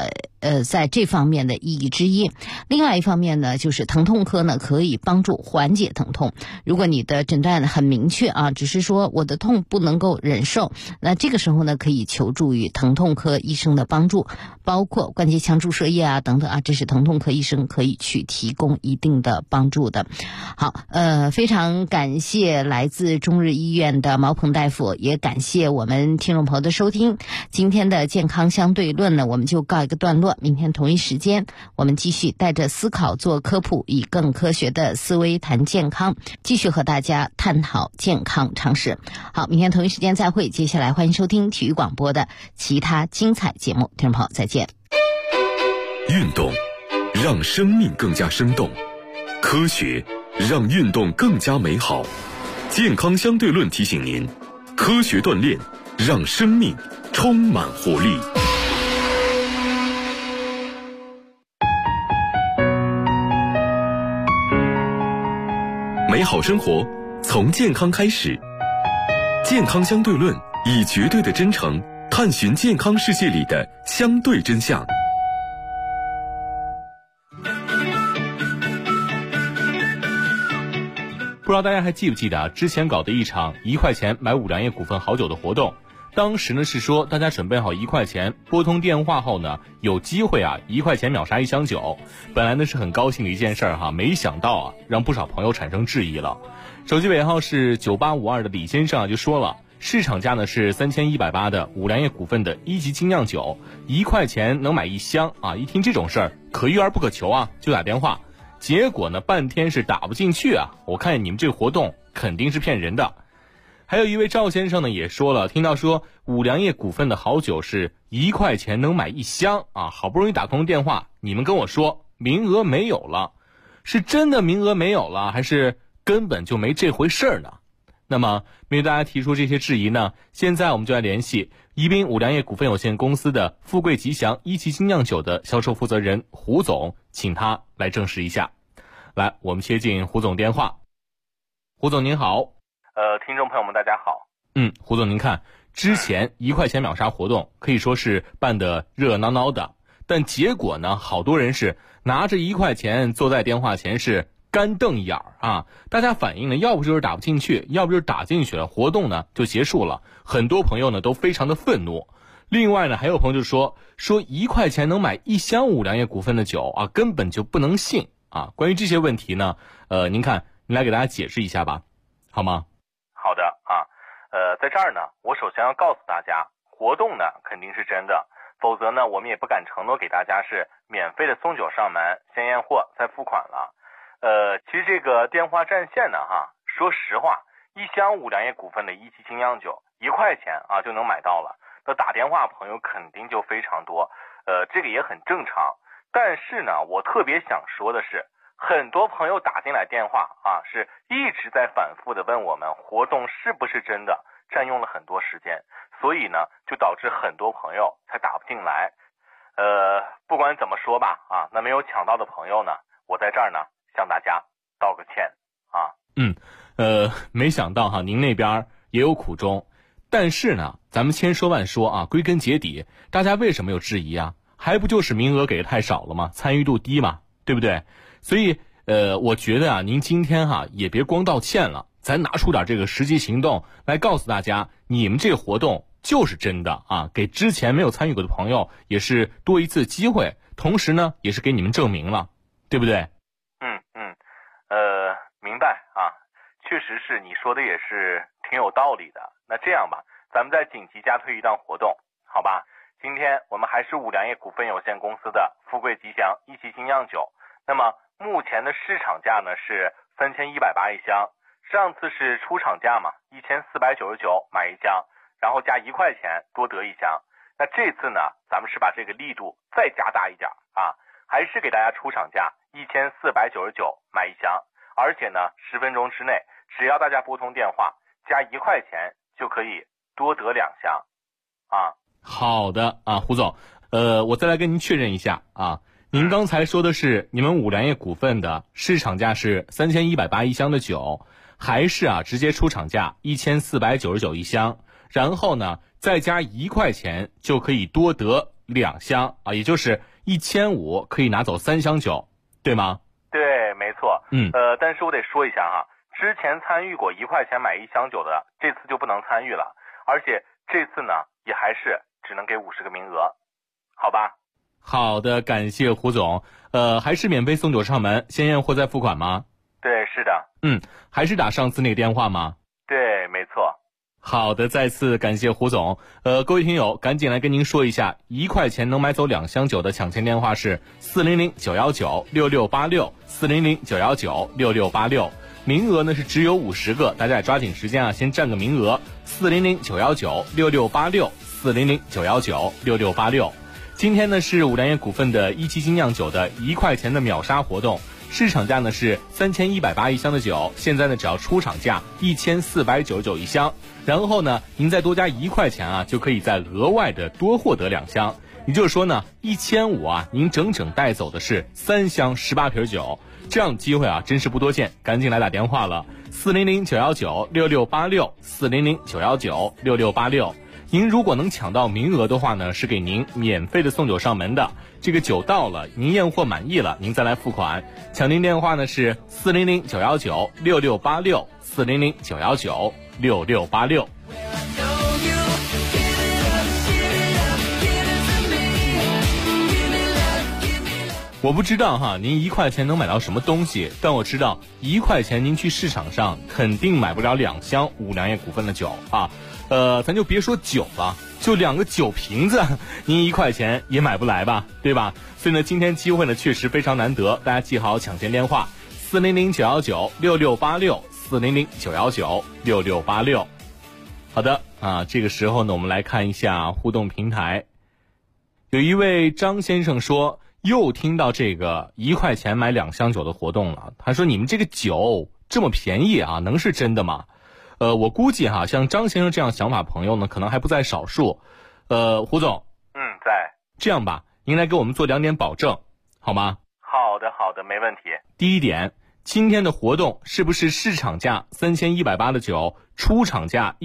在这方面的意义之一。另外一方面呢，就是疼痛科呢可以帮助缓解疼痛。如果你的诊断很明确啊，只是说我的痛不能够忍受，那这个时候呢可以求助于疼痛科医生的帮助，包括关节腔注射液啊等等啊，这是疼痛科医生可以去提供一定的帮助的。好，非常感谢来自中日医院的毛鹏大夫，也感谢我们听众朋友的收听。今天的健康相对论呢，我们就告一个段落。明天同一时间，我们继续带着思考做科普，以更科学的思维谈健康，继续和大家探讨健康常识。好，明天同一时间再会。接下来欢迎收听体育广播的其他精彩节目，听众朋友再见。 运动让生命更加生动，科学让运动更加美好。健康相对论提醒您，科学锻炼让生命充满活力。美好生活从健康开始，健康相对论以绝对的真诚探寻健康世界里的相对真相。 不知道大家还记不记得之前搞的一场1块钱买五粮液股份好酒的活动，当时呢是说大家准备好1块钱，拨通电话后呢有机会1块钱秒杀1箱酒。本来呢是很高兴的一件事儿没想到让不少朋友产生质疑了。手机尾号是9852的李先生就说了，市场价呢是3180的五粮液股份的1级精酿酒，1块钱能买1箱一听这种事儿可遇而不可求就打电话。结果呢半天是打不进去我看你们这个活动肯定是骗人的。还有一位赵先生呢也说了，听到说五粮液股份的好酒是1块钱能买1箱好不容易打通电话，你们跟我说名额没有了，是真的名额没有了，还是根本就没这回事儿呢？那么面对大家提出这些质疑呢，现在我们就来联系宜宾五粮液股份有限公司的富贵吉祥1级精酿酒的销售负责人胡总，请他来证实一下。来，我们接进胡总电话。胡总您好。 听众朋友们大家好。 胡总您看，之前1块钱秒杀活动可以说是办得热闹闹的，但结果呢，好多人是拿着1块钱坐在电话前是干瞪眼大家反映呢，要不就是打不进去，要不就是打进去了，活动呢就结束了。很多朋友呢都非常的愤怒。另外呢，还有朋友就说1块钱能买1箱五粮液股份的酒根本就不能信关于这些问题呢，您来给大家解释一下吧，好吗？ 好的在这儿呢，我首先要告诉大家，活动呢肯定是真的，否则呢我们也不敢承诺给大家是免费的送酒上门，先验货再付款了。其实这个电话占线呢说实话，1箱五粮液股份的1级精酿酒1块钱就能买到了，那打电话朋友肯定就非常多，这个也很正常。但是呢，我特别想说的是，很多朋友打进来电话是一直在反复的问我们活动是不是真的，占用了很多时间，所以呢就导致很多朋友才打不进来。不管怎么说吧那没有抢到的朋友呢，我在这儿呢向大家道个歉没想到您那边也有苦衷，但是呢咱们千说万说归根结底大家为什么有质疑还不就是名额给的太少了吗？参与度低嘛，对不对？所以我觉得您今天也别光道歉了，咱拿出点这个实际行动来告诉大家，你们这个活动就是真的给之前没有参与过的朋友也是多一次机会，同时呢也是给你们证明了，对不对？ 明白确实是你说的也是挺有道理的。那这样吧，咱们再紧急加推一档活动，好吧？今天我们还是五粮液股份有限公司的富贵吉祥1级精酿酒，那么目前的市场价呢是3180一箱，上次是出厂价嘛，1499买1箱，然后加1块钱多得1箱。那这次呢，咱们是把这个力度再加大一点还是给大家出厂价1499买1箱，而且呢10分钟之内，只要大家拨通电话加1块钱就可以多得2箱好的胡总，我再来跟您确认一下您刚才说的是你们五粮液股份的市场价是3180一箱的酒，还是直接出厂价1499一箱，然后呢再加1块钱就可以多得2箱也就是 1500可以拿走3箱酒，对吗？ 对，没错。但是我得说一下哈，之前参与过1块钱买1箱酒的，这次就不能参与了，而且这次呢也还是只能给50个名额，好吧？ 好的，感谢胡总。还是免费送酒上门，先验货再付款吗？ 对，是的。 还是打上次那个电话吗？ 对，没错。 好的，再次感谢胡总。各位听友，赶紧来跟您说一下，1块钱能买走2箱酒的抢签电话是400-919-6686，400-919-6686。名额呢是只有50个，大家也抓紧时间啊，先占个名额。400-919-6686，400-919-6686。今天呢是五粮液股份的一期精酿酒的1块钱的秒杀活动。市场价呢是3180一箱的酒，现在呢只要出厂价1499一箱，然后呢您再多加1块钱啊，就可以再额外的多获得2箱，也就是说呢1500啊，您整整带走的是3箱18瓶酒，这样的机会啊真是不多见，赶紧来打电话了，400-919-6686，400-919-6686。您如果能抢到名额的话呢，是给您免费的送酒上门的。这个酒到了，您验货满意了，您再来付款。抢订电话呢是400-919-6686，400-919-6686。我不知道哈，您1块钱能买到什么东西，但我知道1块钱您去市场上肯定买不了2箱五粮液股份的酒啊。咱就别说酒了，就2个酒瓶子，您1块钱也买不来吧，对吧？所以呢，今天机会呢确实非常难得，大家记好抢签电话：400-919-6686，400-919-6686。好的啊，这个时候呢，我们来看一下互动平台。有一位张先生说，又听到这个1块钱买2箱酒的活动了。他说：“你们这个酒这么便宜啊，能是真的吗？”我估计哈，像张先生这样想法朋友呢，可能还不在少数。胡总， 在。 这样吧，您来给我们做2点保证，好吗？ 好的，没问题。 第一点，今天的活动是不是市场价3180的酒，出厂价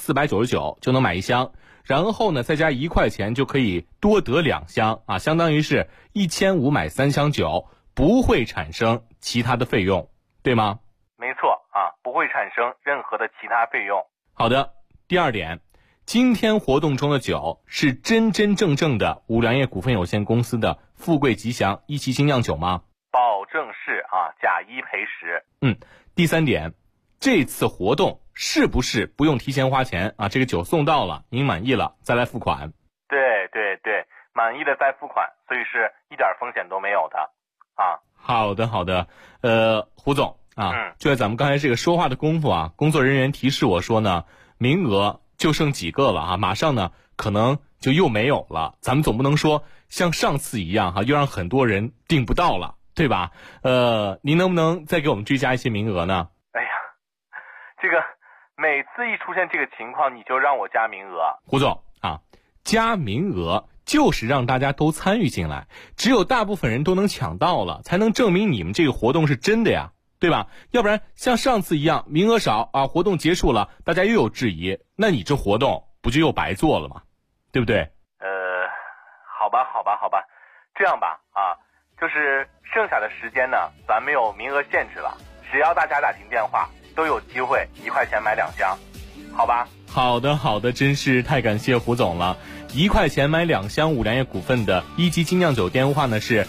1499就能买1箱，然后呢再加1块钱就可以多得2箱啊，相当于是1500买3箱酒，不会产生其他的费用，对吗？ 没错啊，不会产生任何的其他费用。 好的，第二点，今天活动中的酒是真真正正的五粮液股份有限公司的富贵吉祥一期精酿酒吗？ 保证是啊，假1赔10。 第三点，这次活动是不是不用提前花钱啊？这个酒送到了，您满意了再来付款。 对，满意的再付款，所以是一点风险都没有的啊。 好的，胡总啊，就在咱们刚才这个说话的功夫啊，工作人员提示我说呢，名额就剩几个了啊，马上呢可能就又没有了。咱们总不能说像上次一样哈，又让很多人订不到了，对吧？您能不能再给我们追加一些名额呢？ 哎呀，这个每次一出现这个情况，你就让我加名额。 胡总啊，加名额就是让大家都参与进来，只有大部分人都能抢到了，才能证明你们这个活动是真的呀。对吧？要不然像上次一样名额少啊，活动结束了大家又有质疑，那你这活动不就又白做了吗？对不对？ 好吧，这样吧啊，就是剩下的时间呢，咱没有名额限制了，只要大家打进电话都有机会1块钱买2箱，好吧？ 好的，真是太感谢胡总了。1块钱买2箱五粮液股份的一期精酿酒电话呢是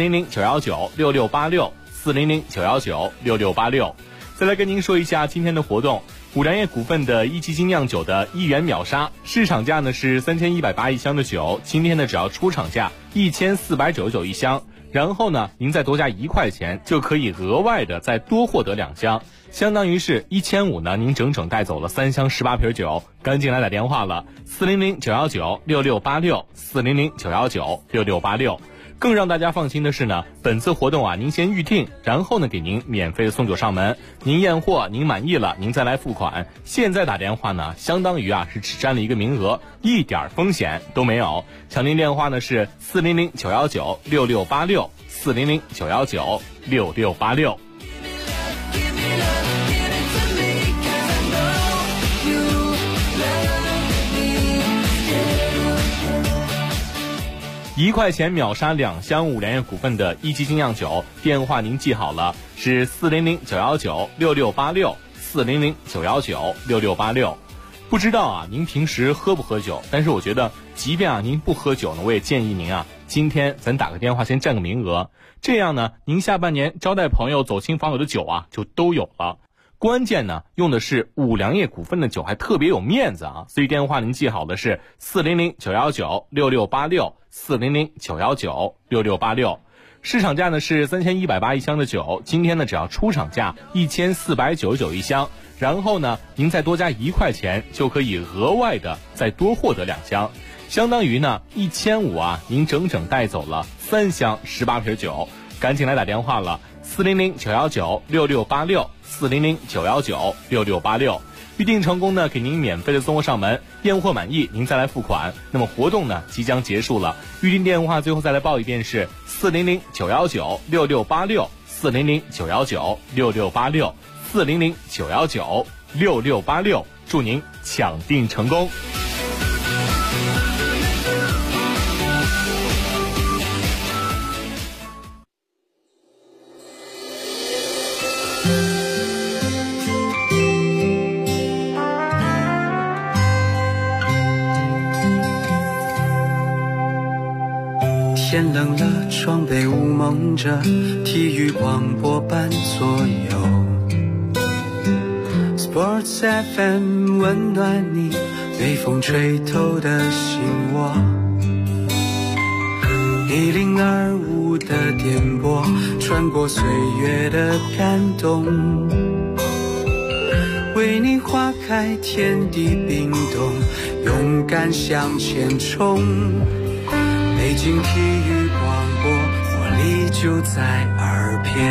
400-919-6686，400-919-6686。再来跟您说一下今天的活动，五粮液股份的一期精酿酒的1元秒杀，市场价呢是3180一箱的酒，今天呢只要出厂价1499一箱，然后呢您再多加1块钱就可以额外的再多获得2箱，相当于是1500呢，您整整带走了3箱18瓶酒，赶紧来打电话了，400-919-6686，400-919-6686。更让大家放心的是呢，本次活动啊，您先预定，然后呢给您免费的送酒上门，您验货您满意了，您再来付款。现在打电话呢，相当于啊是只占了一个名额，一点风险都没有。抢订电话呢是400-919-6686，400-919-6686。 1块钱秒杀2箱五粮液股份的一级精酿酒，电话您记好了，是400-919-6686，400-919-6686。不知道啊，您平时喝不喝酒？但是我觉得，即便您不喝酒呢，我也建议您今天咱打个电话先占个名额，这样呢，您下半年招待朋友、走亲访友的酒就都有了。关键呢，用的是五粮液股份的酒，还特别有面子所以电话您记好的是400-919-6686，400-919-6686。市场价呢是3180一箱的酒，今天呢只要出厂价1499一箱，然后呢您再多加1块钱就可以额外的再多获得2箱，相当于呢1500您整整带走了3箱18瓶酒，赶紧来打电话了，400-919-6686，400-919-6686，预定成功呢给您免费的送货上门，验货满意您再来付款。那么活动呢即将结束了，预定电话最后再来报一遍是400-919-6686，400-919-6686，400-919-6686，祝您抢订成功。 天冷了，窗被雾蒙着，体育广播伴左右。Sports FM 温暖你，被风吹透的心窝。1025的电波，穿过岁月的感动，为你花开，天地冰冻，勇敢向前冲。北京体育广播，活力就在耳边。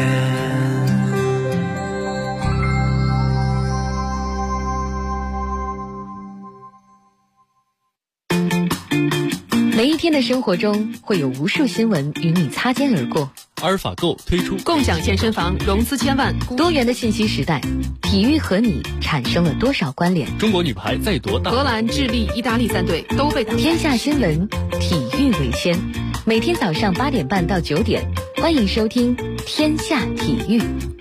每一天的生活中，会有无数新闻与你擦肩而过。 阿尔法购推出共享健身房融资1000万， 多元的信息时代，体育和你产生了多少关联？ 中国女排在夺大， 荷兰、智利、意大利3队都被打。 天下新闻，体育为先。每天早上8点半到9点，欢迎收听《天下体育》。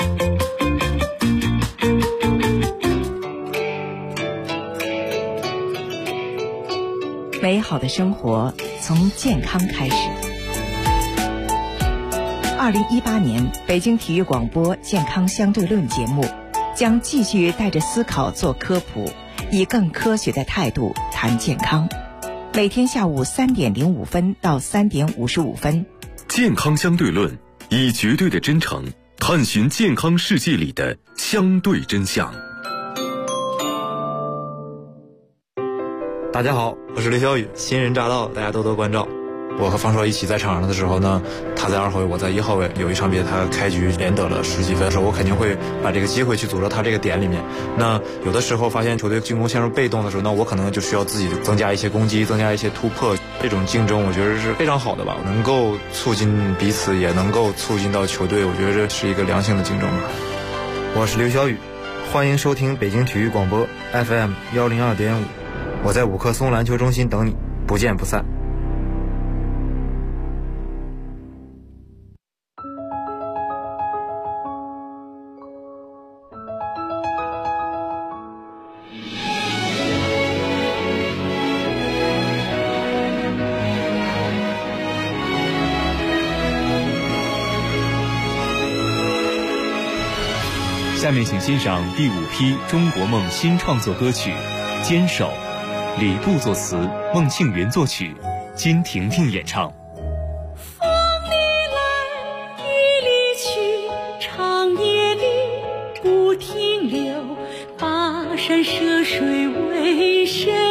美好的生活从健康开始。2018年北京体育广播健康相对论节目将继续带着思考做科普，以更科学的态度谈健康。每天下午3点05分到3点55分， 健康相对论，以绝对的真诚探寻健康世界里的相对真相。 大家好，我是刘晓宇，新人乍到，大家多多关照。我和方硕一起在场上的时候呢，他在2号位，我在1号位。有一场比赛他开局连得了10几分的时候，我肯定会把这个机会去组织他这个点里面。那有的时候发现球队进攻陷入被动的时候，那我可能就需要自己增加一些攻击，增加一些突破。这种竞争我觉得是非常好的吧，能够促进彼此，也能够促进到球队，我觉得这是一个良性的竞争吧。 我是刘晓宇，欢迎收听北京体育广播 FM 102.5，我在5棵松篮球中心等你，不见不散。 下面请欣赏第5批中国梦新创作歌曲《坚守》，李杜作词，孟庆云作曲，金婷婷演唱。 风里来，雨里去，长夜里不停留，跋山涉水为谁？